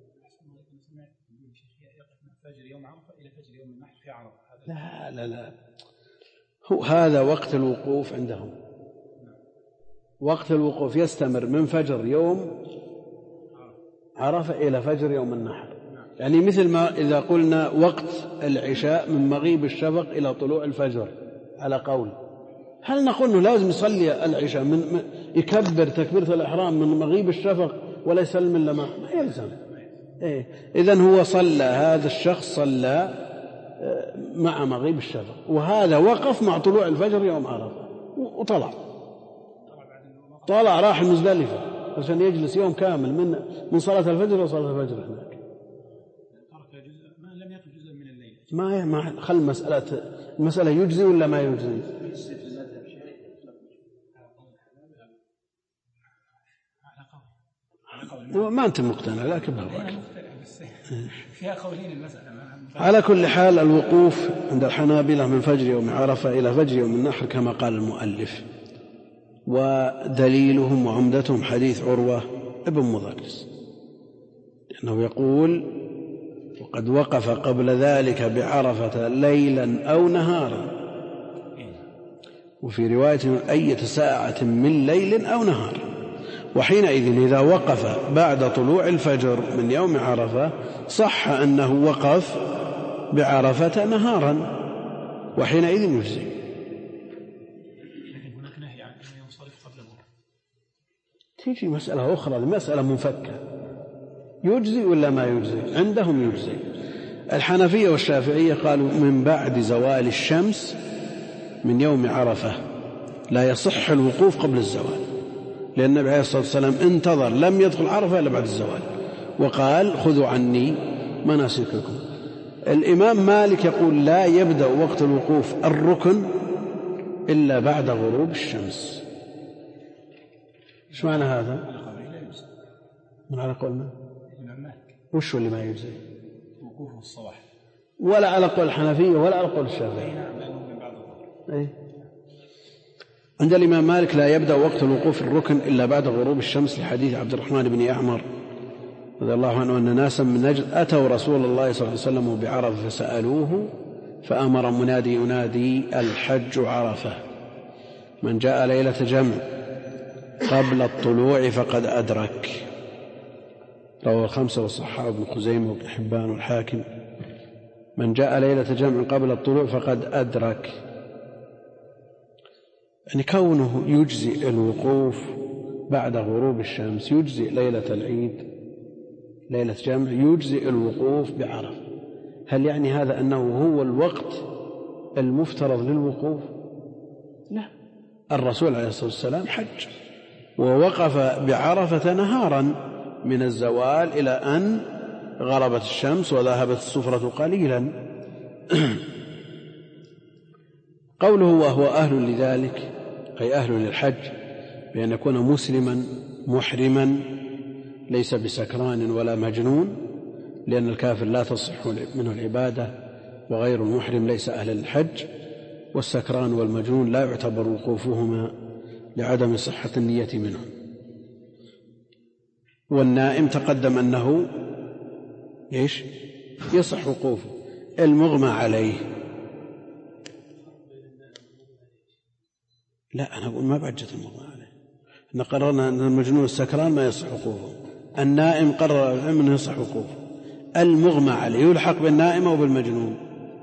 S1: لا هذا وقت الوقوف عندهم، وقت الوقوف يستمر من فجر يوم عرفة إلى فجر يوم النحر. يعني مثل ما إذا قلنا وقت العشاء من مغيب الشفق إلى طلوع الفجر على قول، هل نقول أنه لازم يصلي العشاء يكبر تكبيرة الإحرام من مغيب الشفق ولا يسلم إلا ما يلزم؟ إذن هو صلى، هذا الشخص صلى مع مغيب الشفق، وهذا وقف مع طلوع الفجر يوم عرفة وطلع راح المزدلفة عشان يجلس يوم كامل من صلاة الفجر وصلاة الفجر هناك.
S4: لم يأخذ جزءا من الليل.
S1: ما خل المسألة يجزي ولا ما يجزي؟ ما أنت مقتنع لكن
S4: فيها قولين المسألة.
S1: على كل حال الوقوف عند الحنابلة من فجر يوم عرفة إلى فجر يوم النحر كما قال المؤلف، ودليلهم وعمدتهم حديث عروة ابن مضرس، لأنه يقول وقد وقف قبل ذلك بعرفة ليلا أو نهارا، وفي رواية أية ساعة من ليل أو نهار، وحينئذ إذا وقف بعد طلوع الفجر من يوم عرفة صح أنه وقف بعرفة نهارا، وحينئذ يجزي.
S4: لكن هناك نهي عن أن ينصرف قبل الظهر.
S1: تيجي مسألة أخرى، مسألة منفكة، يجزي ولا ما يجزي؟ عندهم يجزي. الحنفية والشافعية قالوا من بعد زوال الشمس من يوم عرفة لا يصح الوقوف قبل الزوال، لأن النبي عليه الصلاة والسلام انتظر لم يدخل عرفة إلا بعد الزوال وقال خذوا عني مناسككم. الإمام مالك يقول لا يبدأ وقت الوقوف الركن إلا بعد غروب الشمس. إيش معنى هذا؟ من على قول من؟
S4: الإمام مالك.
S1: وش اللي ما يجزي؟
S4: وقوفه الصباح.
S1: ولا على قول الحنفية ولا على قول الشافعي. عند الإمام مالك لا يبدأ وقت الوقوف الركن إلا بعد غروب الشمس، لحديث عبد الرحمن بن يعمر رضي الله عنه أن ناسا من نجد أتوا رسول الله صلى الله عليه وسلم بعرفة فسألوه فأمر منادي ينادي الحج عرفة، من جاء ليلة جمع قبل الطلوع فقد أدرك. رواه 5 والصحاح ابن خزيمة وابن حبان والحاكم. من جاء ليلة جمع قبل الطلوع فقد أدرك، يعني كونه يجزي الوقوف بعد غروب الشمس، يجزي ليلة العيد ليلة جمع، يجزي الوقوف بعرفة. هل يعني هذا أنه هو الوقت المفترض للوقوف؟ لا، الرسول عليه الصلاة والسلام حج ووقف بعرفة نهارا من الزوال إلى أن غربت الشمس وذهبت الصفرة قليلا. قوله وهو أهل لذلك أي أهل للحج، بأن يكون مسلما محرما ليس بسكران ولا مجنون، لأن الكافر لا تصح منه العبادة، وغير المحرم ليس أهل للحج، والسكران والمجنون لا يعتبر وقوفهما لعدم صحة النية منهم. والنائم تقدم أنه يصح وقوفه. المغمى عليه لا، أنا أقول ما بعجت المغمى عليه. إن قررنا أن المجنون السكران ما يصح وقوفه، النائم قرر العلم أنه يصح وقوفه. المغمى عليه يلحق بالنائم أو بالمجنون؟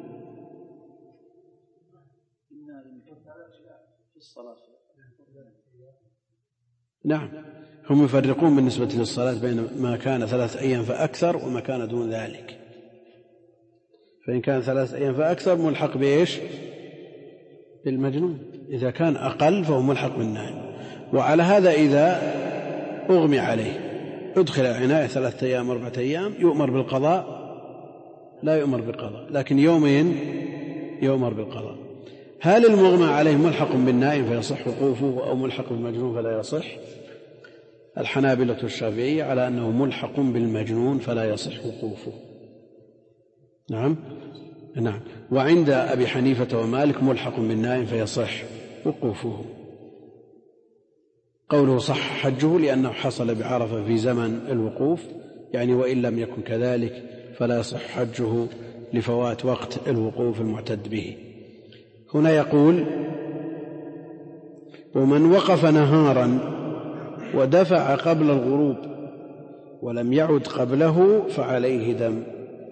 S1: نعم، هم يفرقون بالنسبة للصلاة بين ما كان 3 أيام فأكثر وما كان دون ذلك. فإن كان 3 أيام فأكثر ملحق بإيش؟ بالمجنون. إذا كان أقل فهو ملحق بالنائم. وعلى هذا إذا أغمي عليه أدخل العناية 3 أيام 4 أيام يؤمر بالقضاء؟ لا يؤمر بالقضاء، لكن يومين يؤمر بالقضاء. هل المغمى عليه ملحق بالنائم فيصح وقوفه أو ملحق بالمجنون فلا يصح؟ الحنابلة والشافعية على أنه ملحق بالمجنون فلا يصح وقوفه. نعم. وعند أبي حنيفة ومالك ملحق بالنائم فيصح وقوفه. قوله صح حجه لأنه حصل بعرفة في زمن الوقوف، يعني وإن لم يكن كذلك فلا يصح حجه لفوات وقت الوقوف المعتد به. هنا يقول: ومن وقف نهارا ودفع قبل الغروب ولم يعد قبله فعليه دم.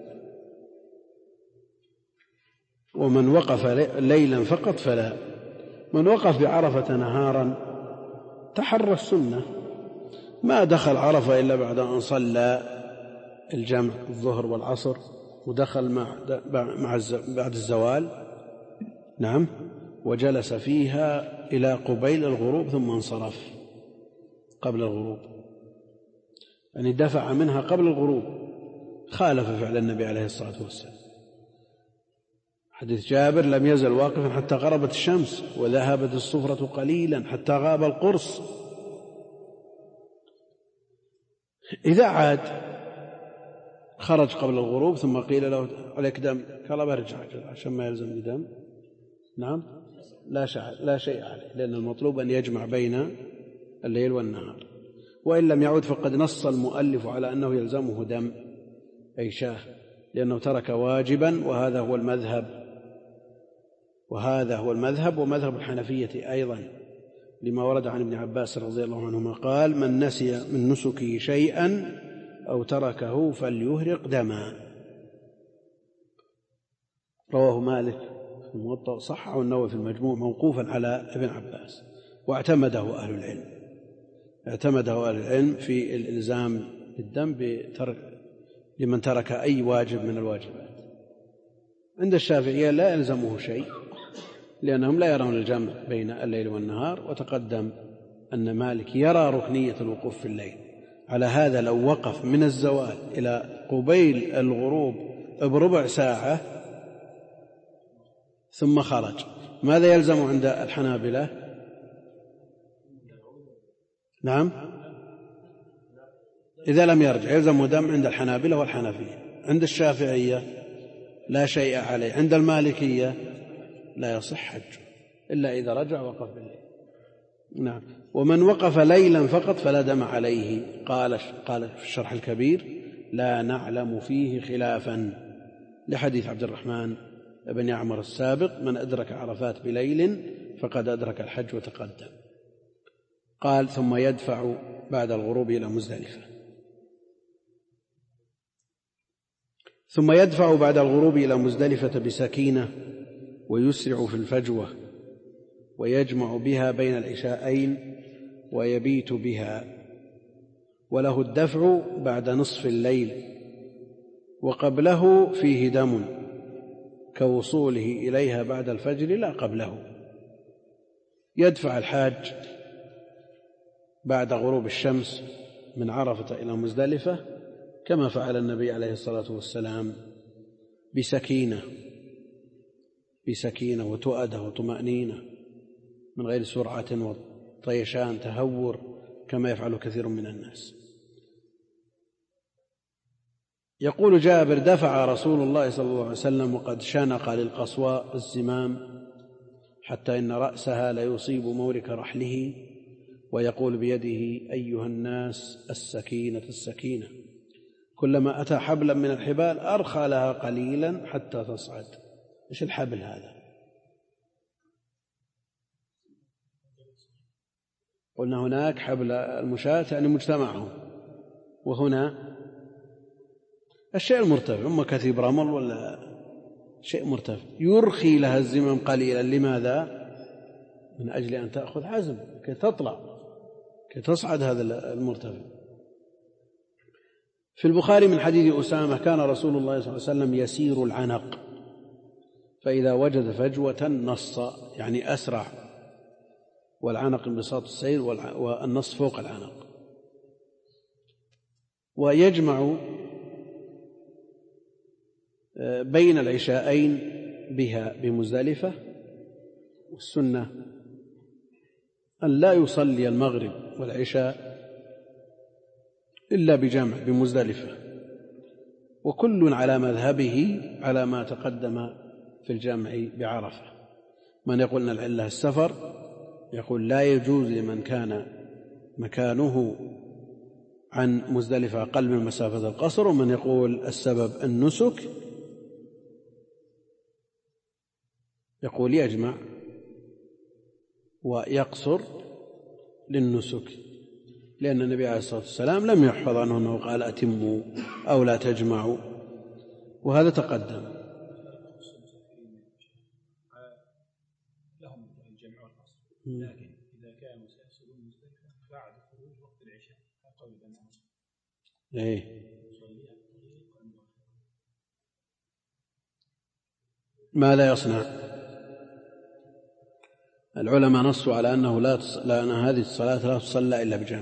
S1: ومن وقف ليلا فقط فلا. من وقف بعرفة نهارا تحرى السنة، ما دخل عرفة إلا بعد أن صلى الجمع الظهر والعصر ودخل بعد الزوال، نعم، وجلس فيها إلى قبيل الغروب ثم انصرف قبل الغروب، يعني دفع منها قبل الغروب، خالف فعل النبي عليه الصلاة والسلام. حديث جابر: لم يزل واقفا حتى غربت الشمس وذهبت الصفرة قليلا حتى غاب القرص. إذا عاد خرج قبل الغروب ثم قيل له: عليك دم، قال: برجع عشان ما يلزم بدم. نعم، لا شيء عليه، لأن المطلوب أن يجمع بين الليل والنهار. وإن لم يعد فقد نص المؤلف على أنه يلزمه دم أي شاه، لأنه ترك واجبا، وهذا هو المذهب ومذهب الحنفية أيضا، لما ورد عن ابن عباس رضي الله عنهما قال: من نسي من نسكه شيئا أو تركه فليهرق دما. رواه مالك في الموطأ، صححه النووي في المجموع موقوفا على ابن عباس، واعتمده أهل العلم في الإلزام بالدم لمن ترك أي واجب من الواجبات. عند الشافعية لا يلزمه شيء، لأنهم لا يرون الجمع بين الليل والنهار، وتقدم أن مالك يرى ركنية الوقوف في الليل. على هذا لو وقف من الزوال إلى قبيل الغروب بربع ساعة ثم خرج، ماذا يلزم عند الحنابلة؟ نعم، إذا لم يرجع يلزم دم عند الحنابلة والحنفية. عند الشافعية لا شيء عليه. عند المالكية لا يصح حجه إلا إذا رجع وقف بالليل. نعم. ومن وقف ليلا فقط فلا دم عليه. قال في الشرح الكبير: لا نعلم فيه خلافا، لحديث عبد الرحمن بن يعمر السابق: من أدرك عرفات بليل فقد أدرك الحج وتقدم. قال: ثم يدفع بعد الغروب إلى مزدلفة. ثم يدفع بعد الغروب إلى مزدلفة بسكينة ويسرع في الفجوة ويجمع بها بين العشاءين ويبيت بها، وله الدفع بعد نصف الليل، وقبله فيه دم كوصوله إليها بعد الفجر لا قبله. يدفع الحاج بعد غروب الشمس من عرفة إلى مزدلفة كما فعل النبي عليه الصلاة والسلام، بسكينة وتؤدة وطمأنينة، من غير سرعة وطيشان تهور كما يفعل كثير من الناس. يقول جابر: دفع رسول الله صلى الله عليه وسلم وقد شنق للقصواء الزمام حتى إن رأسها ليصيب مورك رحله، ويقول بيده: أيها الناس السكينة السكينة. كلما أتى حبلا من الحبال أرخى لها قليلا حتى تصعد. إيش الحبل هذا؟ قلنا هناك حبل المشاة يعني مجتمعهم، وهنا الشيء المرتفع، أما كثيب رمل ولا شيء مرتفع، يرخي لها الزمام قليلا. لماذا؟ من أجل أن تأخذ عزم كي تطلع، كي تصعد هذا المرتفع. في البخاري من حديث أسامة كان رسول الله صلى الله عليه وسلم يسير العنق، فإذا وجد فجوة نص، يعني أسرع، والعنق انبساط السير والنص فوق العنق. ويجمع بين العشاءين بها بمزدلفة، والسنة أن لا يصلي المغرب والعشاء إلا بجمع بمزدلفة، وكل على مذهبه على ما تقدم في الجمع بعرفة. من يقول أن العلة السفر يقول لا يجوز لمن كان مكانه عن مزدلفة أقل من مسافة القصر، ومن يقول السبب النسك يقول يجمع ويقصر للنسك، لأن النبي عليه الصلاة والسلام لم يحفظ عنه أنه قال أتموا أو لا تجمعوا، وهذا تقدم.
S4: لهم الجمع والقصر، لكن إذا كانوا سيصلون مزدلفة بعد خروج وقت العشاء قبل أن
S1: ماذا يصنع؟ العلماء نصوا على أنه لأن هذه الصلاة لا تصلى إلا بجمع،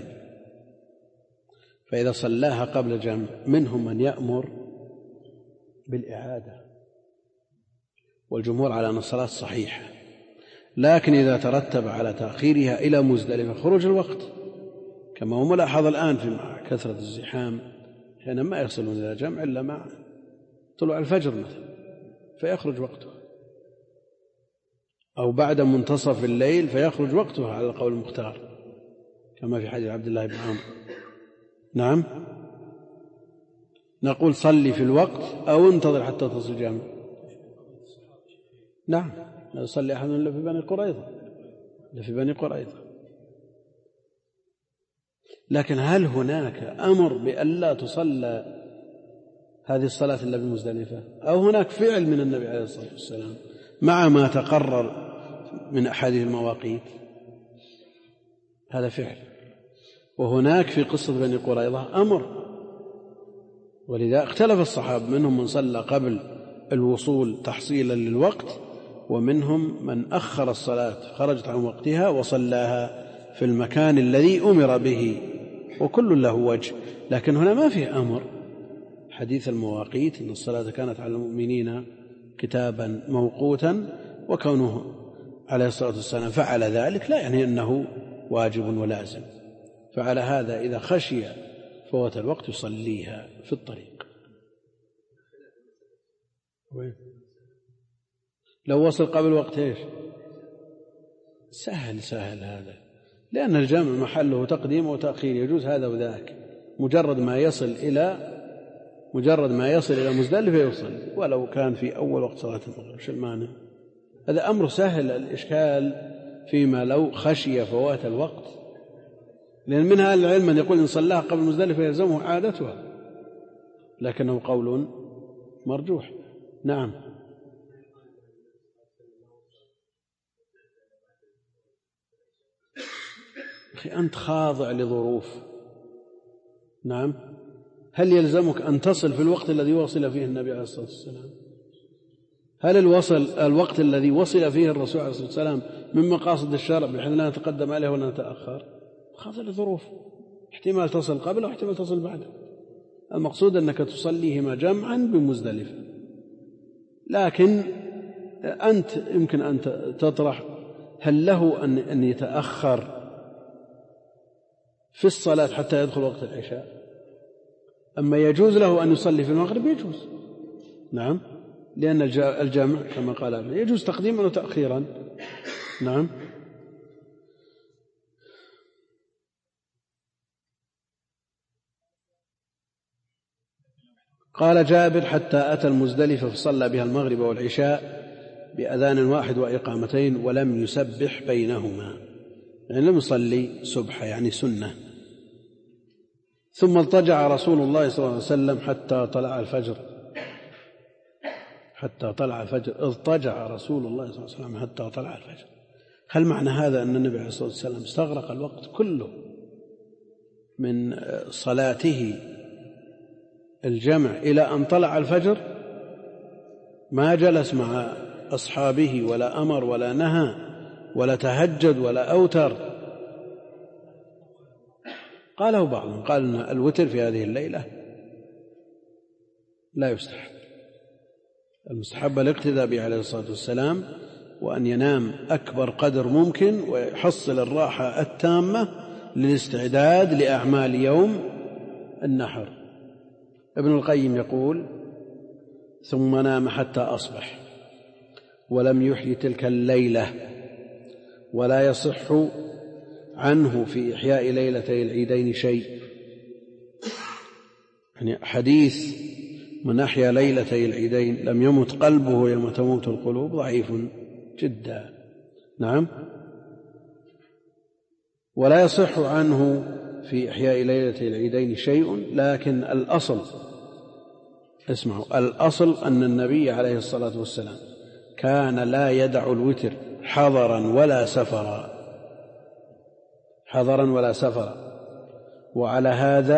S1: فإذا صلاها قبل جمع منهم من يأمر بالإعادة، والجمهور على أن الصلاة صحيحة، لكن إذا ترتب على تأخيرها إلى مزدلفة خروج الوقت، كما هو ملاحظ الآن في كثرة الزحام، حين ما يصلون إلى جمع إلا مع طلوع الفجر مثلا فيخرج وقته، أو بعد منتصف الليل فيخرج وقته على القول المختار، كما في حديث عبد الله بن عمرو. نعم، نقول صلي في الوقت أو انتظر حتى تصل الجامع. نعم، لا يصلي أحد إلا في بني قريظة. لكن هل هناك أمر بأن لا تصلى هذه الصلاة إلا بمزدلفة، أو هناك فعل من النبي عليه الصلاة والسلام مع ما تقرر من أحاديث المواقيت؟ هذا فعل. وهناك في قصة بني قريظة أمر، ولذا اختلف الصحابة، منهم من صلى قبل الوصول تحصيلا للوقت، ومنهم من أخر الصلاة خرجت عن وقتها وصلاها في المكان الذي أمر به، وكل له وجه. لكن هنا ما فيه أمر. حديث المواقيت إن الصلاة كانت على المؤمنين كتابا موقوتا، وكونه عليه الصلاة والسلام فعل ذلك لا يعني أنه واجب ولازم. فعلى هذا إذا خشي فوات الوقت يصليها في الطريق. لو وصل قبل وقت إيش؟ سهل هذا، لأن الجامع محله تقديم وتأخير، يجوز هذا وذاك، مجرد ما يصل إلى مزدلفة يصلي، ولو كان في أول وقت صلاة المغرب، شو المانع؟ هذا أمر سهل. الإشكال فيما لو خشي فوات الوقت، لأن من أهل العلم من يقول إن صلاها قبل مزدلفة يلزمه عادتها، لكنه قول مرجوح. نعم، أخي أنت خاضع لظروف. نعم، هل يلزمك أن تصل في الوقت الذي وصل فيه النبي عليه الصلاة والسلام؟ هل الوقت الذي وصل فيه الرسول عليه الصلاة والسلام من مقاصد الشرع بحيث لا نتقدم عليه ولا نتأخر؟ خاضع لظروف، احتمال تصل قبله واحتمال تصل بعده. المقصود أنك تصليهما جمعا بمزدلفة. لكن أنت يمكن أن تطرح هل له أن يتأخر في الصلاة حتى يدخل وقت العشاء؟ أما يجوز له أن يصلي في المغرب يجوز. نعم، لأن الجامع كما قال يجوز تقديما وتأخيرا. نعم، قال جابر: حتى أتى المزدلفة فصلى بها المغرب والعشاء بأذان واحد وإقامتين ولم يسبح بينهما، يعني لم يصلي سبح يعني سنة. ثم اضطجع رسول الله صلى الله عليه وسلم حتى طلع الفجر. اضطجع رسول الله صلى الله عليه وسلم حتى طلع الفجر. هل معنى هذا أن النبي عليه الصلاة والسلام استغرق الوقت كله من صلاته الجمع إلى أن طلع الفجر، ما جلس مع أصحابه ولا أمر ولا نهى ولا تهجد ولا أوتر؟ قاله بعضهم، قال أن الوتر في هذه الليلة لا يستحب، المستحب الاقتداء به عليه الصلاة والسلام، وأن ينام أكبر قدر ممكن ويحصل الراحة التامة للاستعداد لأعمال يوم النحر. ابن القيم يقول: ثم نام حتى أصبح ولم يحيي تلك الليلة، ولا يصح عنه في إحياء ليلتي العيدين شيء. يعني حديث من أحيا ليلتي العيدين لم يمت قلبه يوم تموت القلوب ضعيف جدا. نعم. ولا يصح عنه في إحياء ليلتي العيدين شيء، لكن الأصل، اسمعوا، الأصل أن النبي عليه الصلاة والسلام كان لا يدع الوتر حضرا ولا سفرا، حضرا ولا سفرا. وعلى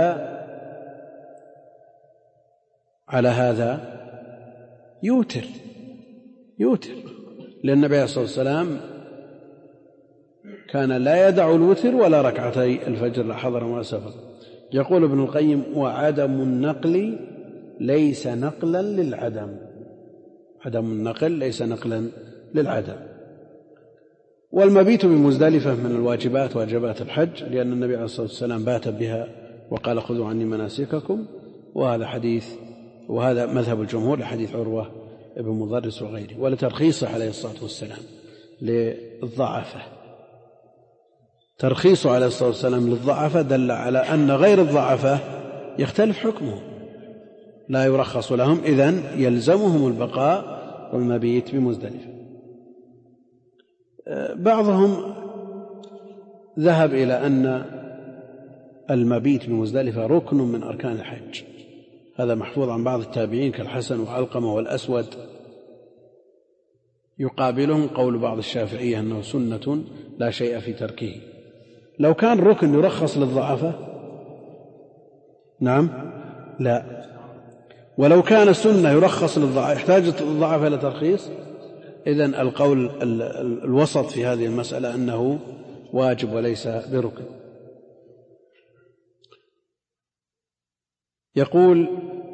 S1: هذا يوتر، لأن النبي عليه الصلاة والسلام كان لا يدع الوتر ولا ركعتي الفجر لا حضرا ولا سفرا. يقول ابن القيم: وعدم النقل ليس نقلا للعدم، عدم النقل ليس نقلا للعدم. والمبيت بمزدلفة من الواجبات، واجبات الحج، لأن النبي عليه الصلاة والسلام بات بها وقال: خذوا عني مناسككم. وهذا مذهب الجمهور لحديث عروة ابن مضرس وغيره، ولترخيصه عليه الصلاة والسلام للضعفة. ترخيصه عليه الصلاة والسلام للضعفة دل على أن غير الضعفة يختلف حكمه، لا يرخص لهم، إذن يلزمهم البقاء والمبيت بمزدلفة. بعضهم ذهب إلى أن المبيت بمزدلفة ركن من أركان الحج، هذا محفوظ عن بعض التابعين كالحسن وعلقمة والأسود. يقابلهم قول بعض الشافعية أنه سنة لا شيء في تركه. لو كان ركن يرخص للضعفة، نعم، لا. ولو كان سنة يرخص للضعفة، يحتاج الضعفة إلى ترخيص، إذن القول الوسط في هذه المسألة أنه واجب وليس بركن. يقول: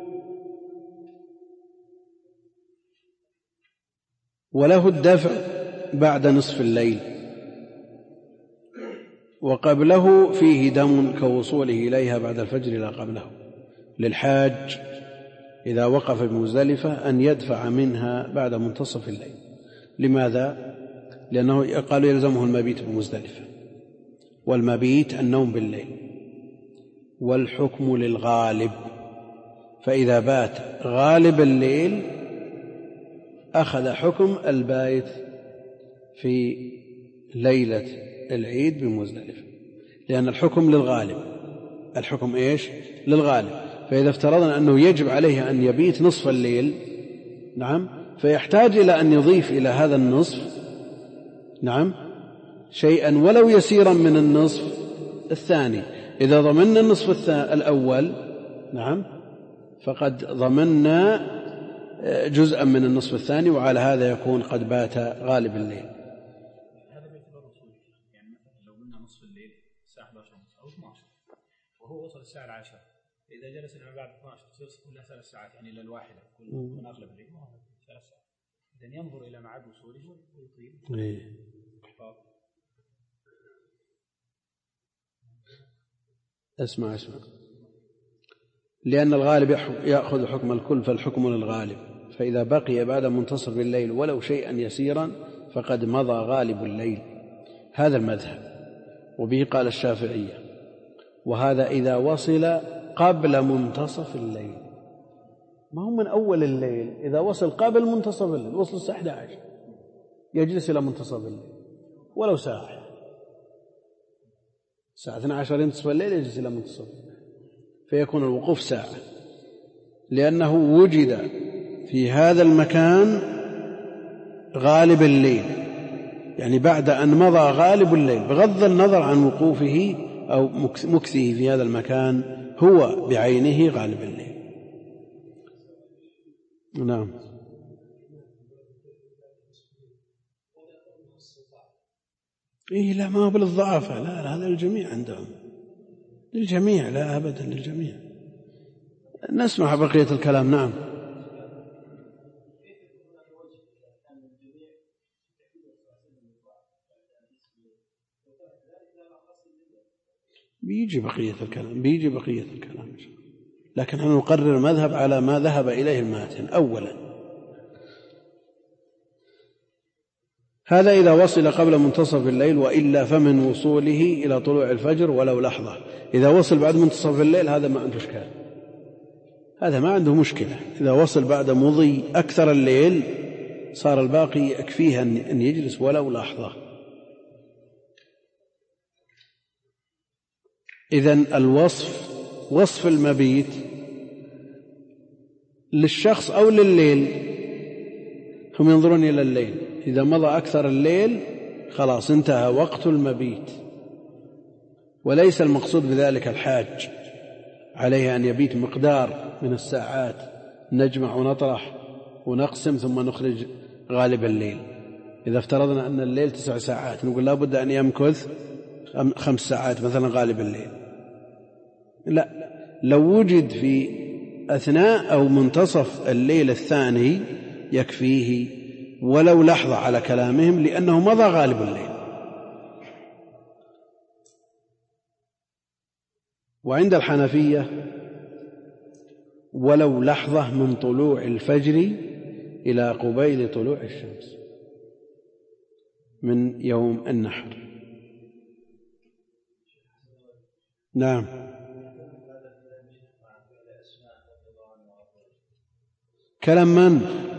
S1: وله الدفع بعد نصف الليل، وقبله فيه دم كوصوله إليها بعد الفجر لا قبله. للحاج إذا وقف بمزدلفة أن يدفع منها بعد منتصف الليل. لماذا؟ لأنه قالوا يلزمه المبيت بمزدلفة، والمبيت النوم بالليل، والحكم للغالب، فإذا بات غالب الليل أخذ حكم البايت في ليلة العيد بمزدلفة، لأن الحكم للغالب. الحكم إيش؟ للغالب. فإذا افترضنا أنه يجب عليه أن يبيت نصف الليل، نعم، فيحتاج إلى أن يضيف إلى هذا النصف، نعم، شيئا ولو يسيرا من النصف الثاني. إذا ضمننا النصف الأول، نعم، فقد ضمننا جزءا من النصف الثاني، وعلى هذا يكون قد بات غالب الليل.
S4: هذا باعتبار وصول، يعني مثلا لو قلنا نصف الليل الساعة 11 أو 12 وهو وصل الساعة 10، إذا جلس إلى بعد 12 تصير كلها 3 ساعات، يعني إلى الواحدة من أغلب الليل 3 ساعات. إذن ينظر إلى ميعاد وصوله ويطيل.
S1: اسمع، لأن الغالب يأخذ حكم الكل، فالحكم للغالب. فإذا بقي بعد منتصف الليل ولو شيئا يسيرا فقد مضى غالب الليل. هذا المذهب، وبه قال الشافعية. وهذا إذا وصل قبل منتصف الليل، ما هو من أول الليل، إذا وصل قبل منتصف الليل، وصل الساعة 11 يجلس إلى منتصف الليل ولو ساعة، الساعة 12 ينتصف الليل يجلس إلى منتصف الليل، فيكون الوقوف ساعة، لأنه وجد في هذا المكان غالب الليل، يعني بعد أن مضى غالب الليل بغض النظر عن وقوفه أو مكثه في هذا المكان، هو بعينه غالب الليل. نعم. إيه لا، ما هو بالضعفة، لا هذا للجميع عندهم، للجميع، لا أبدا للجميع. نسمع بقية الكلام. نعم. بيجي بقية الكلام، لكن نحن نقرر مذهب على ما ذهب إليه الماتن أولا. هذا إذا وصل قبل منتصف الليل، وإلا فمن وصوله إلى طلوع الفجر ولو لحظة. إذا وصل بعد منتصف الليل هذا ما عنده إشكال، هذا ما عنده مشكلة. إذا وصل بعد مضي أكثر الليل صار الباقي يكفيه أن يجلس ولو لحظة. إذن الوصف، وصف المبيت للشخص أو لليل، هم ينظرون إلى الليل، إذا مضى أكثر الليل خلاص انتهى وقت المبيت، وليس المقصود بذلك الحاج، عليه أن يبيت مقدار من الساعات، نجمع ونطرح ونقسم ثم نخرج غالب الليل. إذا افترضنا أن الليل 9 ساعات نقول لا بد أن يمكث 5 ساعات مثلا غالب الليل، لا، لو وجد في أثناء أو منتصف الليل الثاني يكفيه ولو لحظة على كلامهم، لأنه مضى غالب الليل. وعند الحنفية ولو لحظة من طلوع الفجر إلى قبيل طلوع الشمس من يوم النحر. نعم. كلام من؟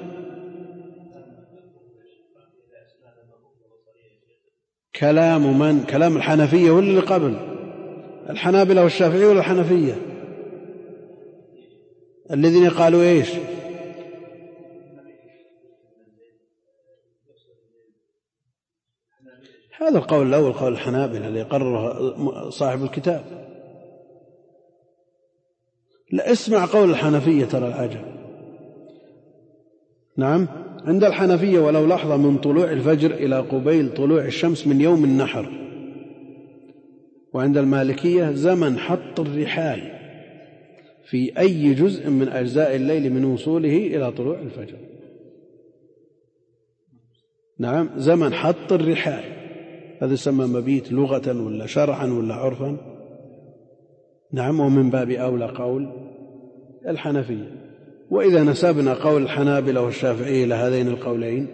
S1: كلام من؟ كلام الحنفية ولا اللي قبل؟ الحنابلة والشافعية ولا الحنفية؟ الذين قالوا إيش؟ هذا القول الأول قول الحنابلة اللي قرره صاحب الكتاب. لا، اسمع قول الحنفية ترى العجب. نعم. عند الحنفية ولو لحظة من طلوع الفجر إلى قبيل طلوع الشمس من يوم النحر. وعند المالكية زمن حط الرحال في أي جزء من أجزاء الليل من وصوله إلى طلوع الفجر. نعم، زمن حط الرحال، هذا يسمى مبيت لغة ولا شرعا ولا عرفا. نعم. ومن باب أولى قول الحنفية. وإذا نسبنا قول الحنابلة والشافعية إلى هذين القولين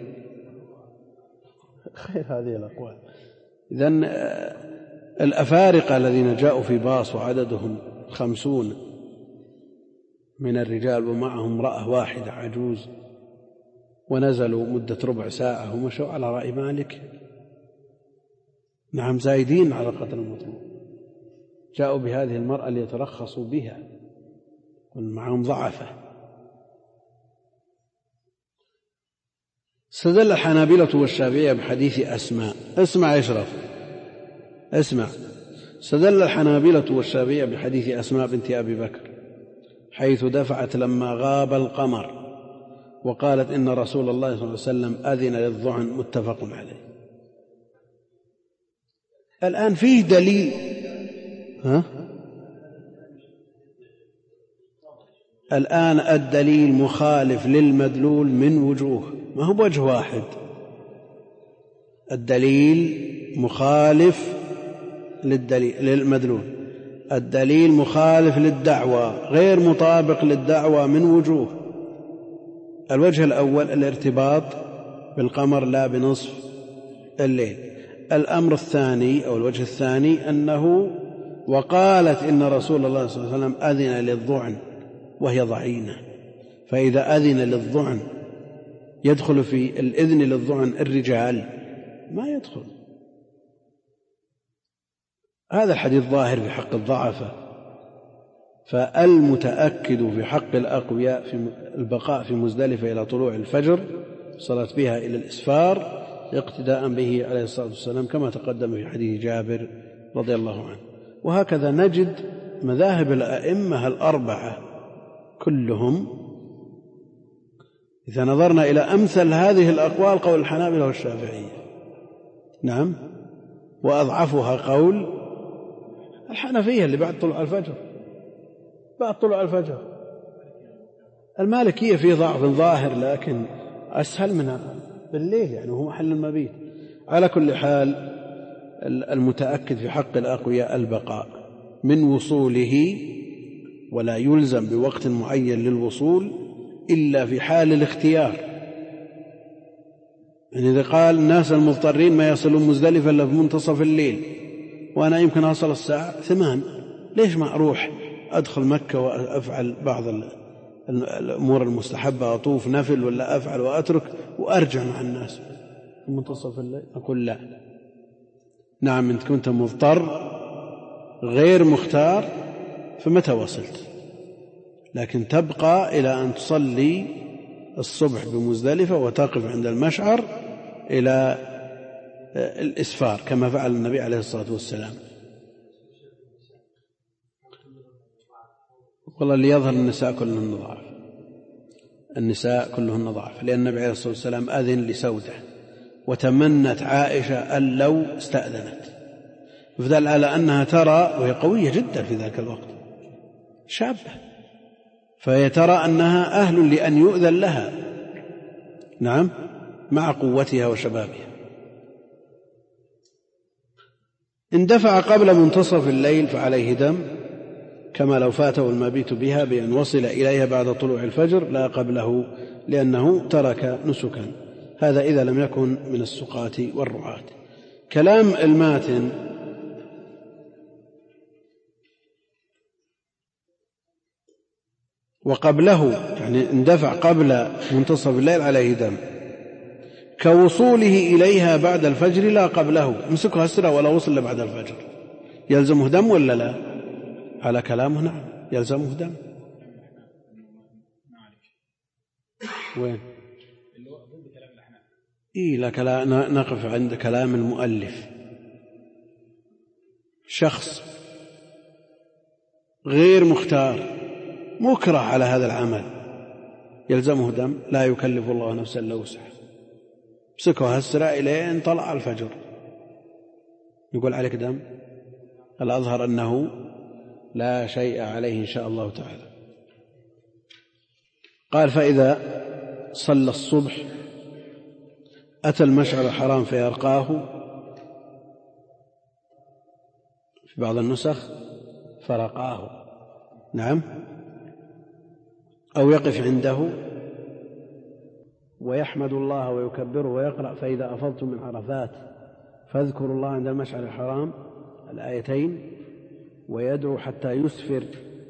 S1: خير هذه الأقوال. إذن الأفارقة الذين جاءوا في باص وعددهم 50 من الرجال ومعهم امرأة واحدة عجوز، ونزلوا مدة ربع ساعة ومشوا على رأي مالك، نعم، زايدين على قدر المطلوب، جاءوا بهذه المرأة ليترخصوا بها ومعهم ضعفة. استدل الحنابلة والشافعية بحديث أسماء. اسمع يشرف، اسمع. استدل الحنابلة والشافعية بحديث أسماء بنت أبي بكر حيث دفعت لما غاب القمر وقالت إن رسول الله صلى الله عليه وسلم أذن للظعن، متفق عليه. الآن فيه دليل، الآن الدليل مخالف للمدلول من وجوه، ما هو بوجه واحد. الدليل مخالف للمدلول، الدليل مخالف للدعوة، غير مطابق للدعوة من وجوه. الوجه الأول الارتباط بالقمر لا بنصف الليل. الأمر الثاني أو الوجه الثاني أنه وقالت إن رسول الله صلى الله عليه وسلم أذن للظعن وهي ضعينة، فإذا أذن للظعن يدخل في الإذن للظعن الرجال؟ ما يدخل. هذا الحديث ظاهر في حق الضعفاء. فالمتأكد في حق الأقوياء في البقاء في مزدلفة إلى طلوع الفجر، صلاة بها إلى الإسفار، اقتداء به عليه الصلاة والسلام كما تقدم في حديث جابر رضي الله عنه. وهكذا نجد مذاهب الأئمة الأربعة كلهم، إذا نظرنا إلى أمثل هذه الأقوال قول الحنابلة والشافعية، نعم، وأضعفها قول الحنفية اللي بعد طلوع الفجر، بعد طلوع الفجر. المالكية فيه ضعف ظاهر لكن أسهل منها بالليل، يعني هو محل المبيت. على كل حال المتأكد في حق الأقوياء البقاء من وصوله، ولا يلزم بوقت معين للوصول إلا في حال الاختيار. يعني إذا قال الناس المضطرين ما يصلون مزدلفة إلا في منتصف الليل وأنا يمكن أصل الساعة 8، ليش ما أروح أدخل مكة وأفعل بعض الأمور المستحبة، أطوف نفل ولا أفعل وأترك وأرجع مع الناس في منتصف الليل؟ أقول لا. نعم، إن كنت مضطر غير مختار فمتى وصلت، لكن تبقى إلى أن تصلي الصبح بمزدلفة وتقف عند المشعر إلى الإسفار كما فعل النبي عليه الصلاة والسلام. والله اللي يظهر النساء كلهن ضعف، النساء كلهن ضعف، لأن النبي عليه الصلاة والسلام أذن لسودة وتمنت عائشة أن لو استأذنت، فدل على أنها ترى، وهي قوية جدا في ذاك الوقت شابة، فهي ترى أنها أهل لأن يؤذن لها، نعم، مع قوتها وشبابها. إن دفع قبل منتصف الليل فعليه دم، كما لو فاته المبيت بها بأن وصل إليها بعد طلوع الفجر لا قبله، لأنه ترك نسكا. هذا إذا لم يكن من السقاة والرعاة. كلام الماتن وقبله، يعني اندفع قبل منتصف الليل عليه دم، كوصوله إليها بعد الفجر لا قبله، امسكها السرة ولا وصل بعد الفجر، يلزمه دم ولا لا؟ على كلامه نعم يلزمه دم. وين؟ لا نقف عند كلام المؤلف. شخص غير مختار مكره على هذا العمل يلزمه دم؟ لا يكلف الله نفسا إلا وسعها، امسكها السرة إلى أن طلع الفجر، يقول عليك دم؟ الأظهر أنه لا شيء عليه إن شاء الله تعالى. قال فإذا صلى الصبح أتى المشعر الحرام فيرقاه، في بعض النسخ فرقاه، نعم، أو يقف عنده ويحمد الله ويكبره ويقرأ فإذا أفضتم من عرفات فاذكروا الله عند المشعر الحرام الآيتين، ويدعو حتى يسفر،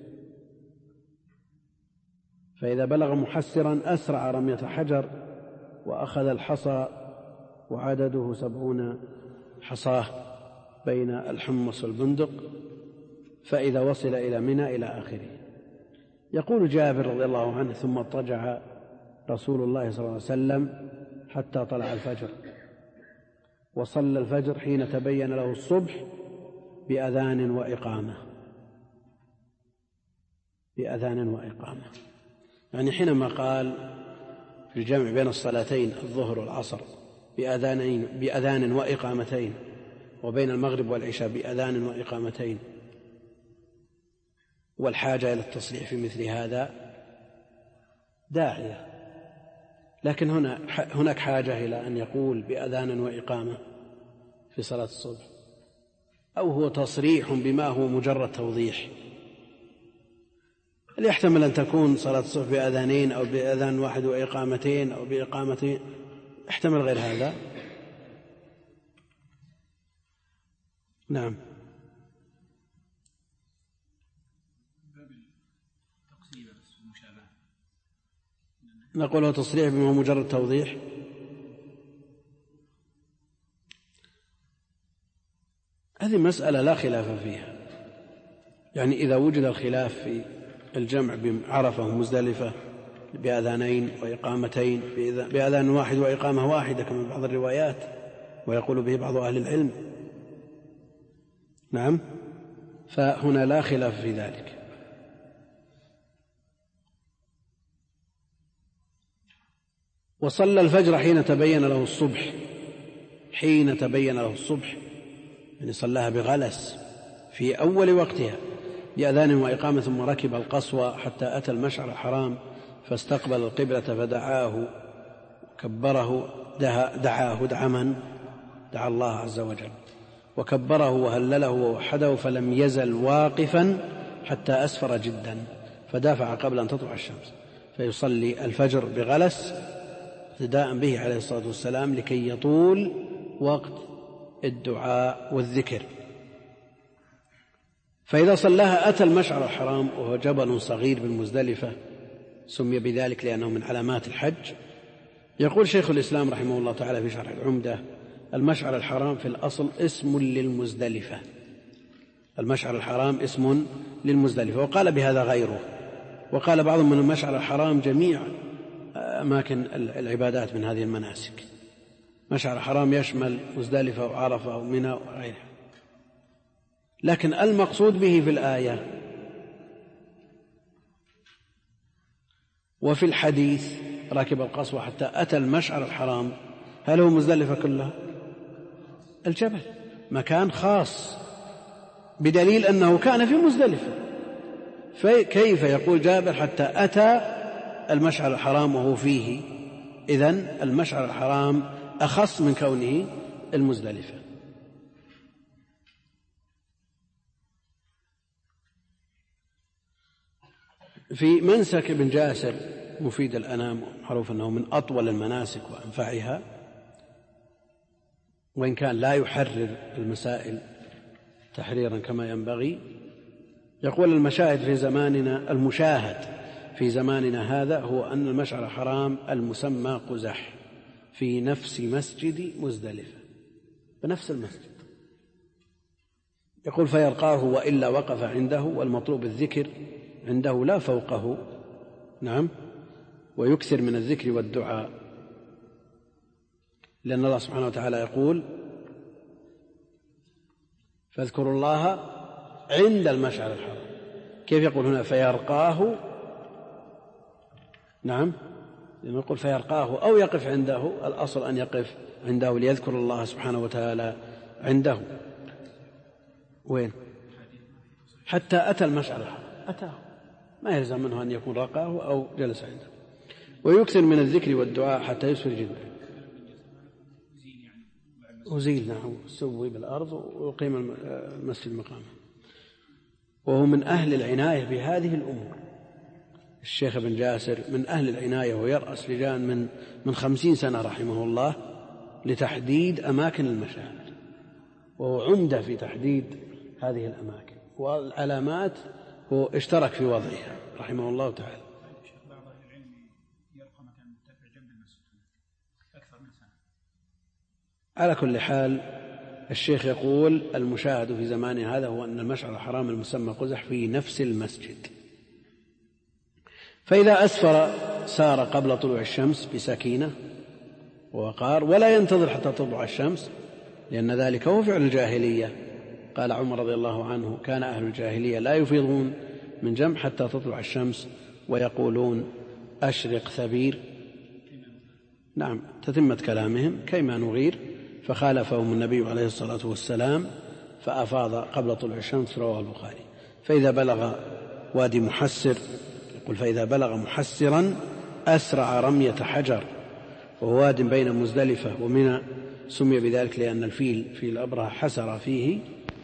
S1: فإذا بلغ محسرا أسرع رمية حجر وأخذ الحصى وعدده 70 حصاه بين الحمص والبندق، فإذا وصل إلى منى إلى آخره. يقول جابر رضي الله عنه ثم اضطجع رسول الله صلى الله عليه وسلم حتى طلع الفجر، وصلى الفجر حين تبين له الصبح بأذان وإقامة، بأذان وإقامة. يعني حينما قال في الجمع بين الصلاتين الظهر والعصر بأذان وإقامتين، وبين المغرب والعشاء بأذان وإقامتين، والحاجة إلى التصريح في مثل هذا داعية، لكن هناك حاجة إلى أن يقول بأذان وإقامة في صلاة الصبح، أو هو تصريح بما هو مجرد توضيح؟ هل يحتمل أن تكون صلاة الصبح بأذانين أو بأذان واحد وإقامتين أو بإقامتين؟ احتمل غير هذا؟ نعم.
S4: باب التقسيم المشابهة،
S1: نقول هو تصريح بما هو مجرد توضيح. هذه مسألة لا خلاف فيها، يعني إذا وجد الخلاف في الجمع بعرفة ومزدلفة بأذانين وإقامتين بأذان واحد وإقامة واحدة كما بعض الروايات ويقول به بعض أهل العلم، نعم، فهنا لا خلاف في ذلك. وصلى الفجر حين تبين له الصبح، حين تبين له الصبح يعني صلاها بغلس في أول وقتها بأذان وإقامة، ثم ركب القصوى حتى أتى المشعر الحرام فاستقبل القبلة فدعاه وكبره، دعا من؟ دعا الله عز وجل، وكبره وهلله ووحده، فلم يزل واقفا حتى أسفر جدا فدافع قبل أن تطلع الشمس، فيصلي الفجر بغلس ابتداء به عليه الصلاة والسلام لكي يطول وقت الدعاء والذكر. فإذا صلاها أتى المشعر الحرام وهو جبل صغير بالمزدلفة، سمي بذلك لأنه من علامات الحج. يقول شيخ الإسلام رحمه الله تعالى في شرح العمدة: المشعر الحرام في الأصل اسم للمزدلفة، المشعر الحرام اسم للمزدلفة، وقال بهذا غيره، وقال بعضهم من المشعر الحرام جميع أماكن العبادات من هذه المناسك، مشعر الحرام يشمل مزدلفة وعرفة ومنى وغيرها، لكن المقصود به في الآية وفي الحديث راكب القصوى حتى أتى المشعر الحرام، هل هو مزدلفة كلها؟ الجبل مكان خاص بدليل أنه كان في مزدلفة، فكيف يقول جابر حتى أتى المشعر الحرام وهو فيه؟ إذن المشعر الحرام أخص من كونه المزدلفة. في منسك ابن جاسر مفيد الأنام، معروف أنه من أطول المناسك وأنفعها، وإن كان لا يحرر المسائل تحريرا كما ينبغي، يقول المشاهد في زماننا، المشاهد في زماننا هذا هو أن المشعر الحرام المسمى قزح في نفس مسجد مزدلفة، بنفس المسجد. يقول فيرقاه وإلا وقف عنده، والمطلوب الذكر عنده لا فوقه، نعم، ويكثر من الذكر والدعاء، لأن الله سبحانه وتعالى يقول فاذكروا الله عند المشعر الحرام. كيف يقول هنا فيرقاه؟ نعم، لأنه يقول فيرقاه أو يقف عنده، الأصل أن يقف عنده ليذكر الله سبحانه وتعالى عنده. وين؟ حتى أتى المشعر الحرام، أتاه، ما يلزم منه أن يكون رقاه أو جلس عنده، ويكثر من الذكر والدعاء حتى يسفر جدا. أزيل، نعم، سوي بالأرض ويقيم المسجد مقامه. وهو من أهل العناية بهذه الأمور، الشيخ ابن جاسر من أهل العناية، ويرأس لجان من 50 سنة رحمه الله لتحديد أماكن المشاهد، وهو عمدة في تحديد هذه الأماكن والعلامات، هو اشترك في وضعها رحمه الله تعالى.
S4: بعض أهل العلم يرقى مكان مرتفع جنب المسجد أكثر من سنة.
S1: على كل حال الشيخ يقول المشاهد في زمانه هذا هو أن المشعر الحرام المسمى قزح في نفس المسجد، فإذا أسفر سار قبل طلوع الشمس بسكينة ووقار، ولا ينتظر حتى تطلع الشمس، لأن ذلك هو فعل الجاهلية. قال عمر رضي الله عنه كان أهل الجاهلية لا يفيضون من جمع حتى تطلع الشمس، ويقولون أشرق ثبير، نعم، تتمة كلامهم كيما نغير، فخالفهم النبي عليه الصلاة والسلام فأفاض قبل طلوع الشمس، رواه البخاري. فإذا بلغ وادي محسر، يقول فإذا بلغ محسرا أسرع رمية حجر، وهو واد بين مزدلفة ومنى، سمي بذلك لأن الفيل في الأبرهة حسر فيه،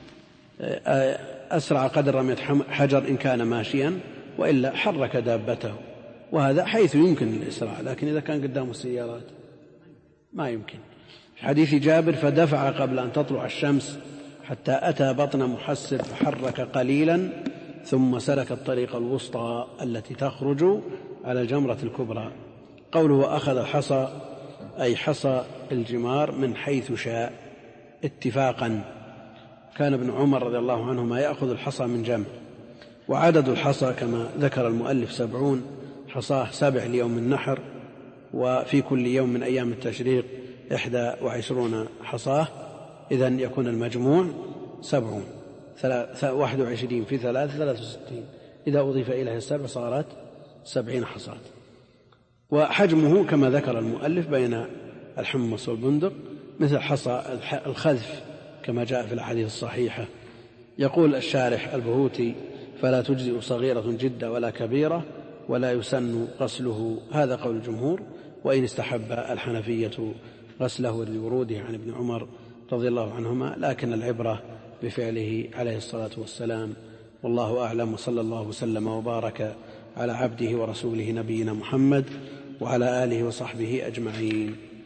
S1: أسرع قدر رمية حجر إن كان ماشيا، وإلا حرك دابته، وهذا حيث يمكن الإسراع، لكن إذا كان قدامه السيارات ما يمكن. في حديث جابر فدفع قبل أن تطلع الشمس حتى أتى بطن محسر فحرك قليلا، ثم سلك الطريق الوسطى التي تخرج على الجمرة الكبرى، قوله أخذ الحصى أي حصى الجمار من حيث شاء اتفاقا. كان ابن عمر رضي الله عنهما يأخذ الحصى من جمع. وعدد الحصى كما ذكر المؤلف 70 حصاه 7 ليوم النحر، وفي كل يوم من أيام التشريق 21 حصاه، إذن يكون المجموع 70. 21 في 63، إذا أضيف إليه 7 صارت 70 حصاة. وحجمه كما ذكر المؤلف بين الحمص والبندق مثل حصى الخذف كما جاء في الأحاديث الصحيحة. يقول الشارح البهوتي: فلا تجزئ صغيرة جدا ولا كبيرة ولا يسن غسله. هذا قول الجمهور، وإن استحب الحنفية غسله لوروده عن ابن عمر رضي الله عنهما، لكن العبرة بفعله عليه الصلاة والسلام. والله أعلم، وصلى الله وسلم وبارك على عبده ورسوله نبينا محمد وعلى آله وصحبه أجمعين.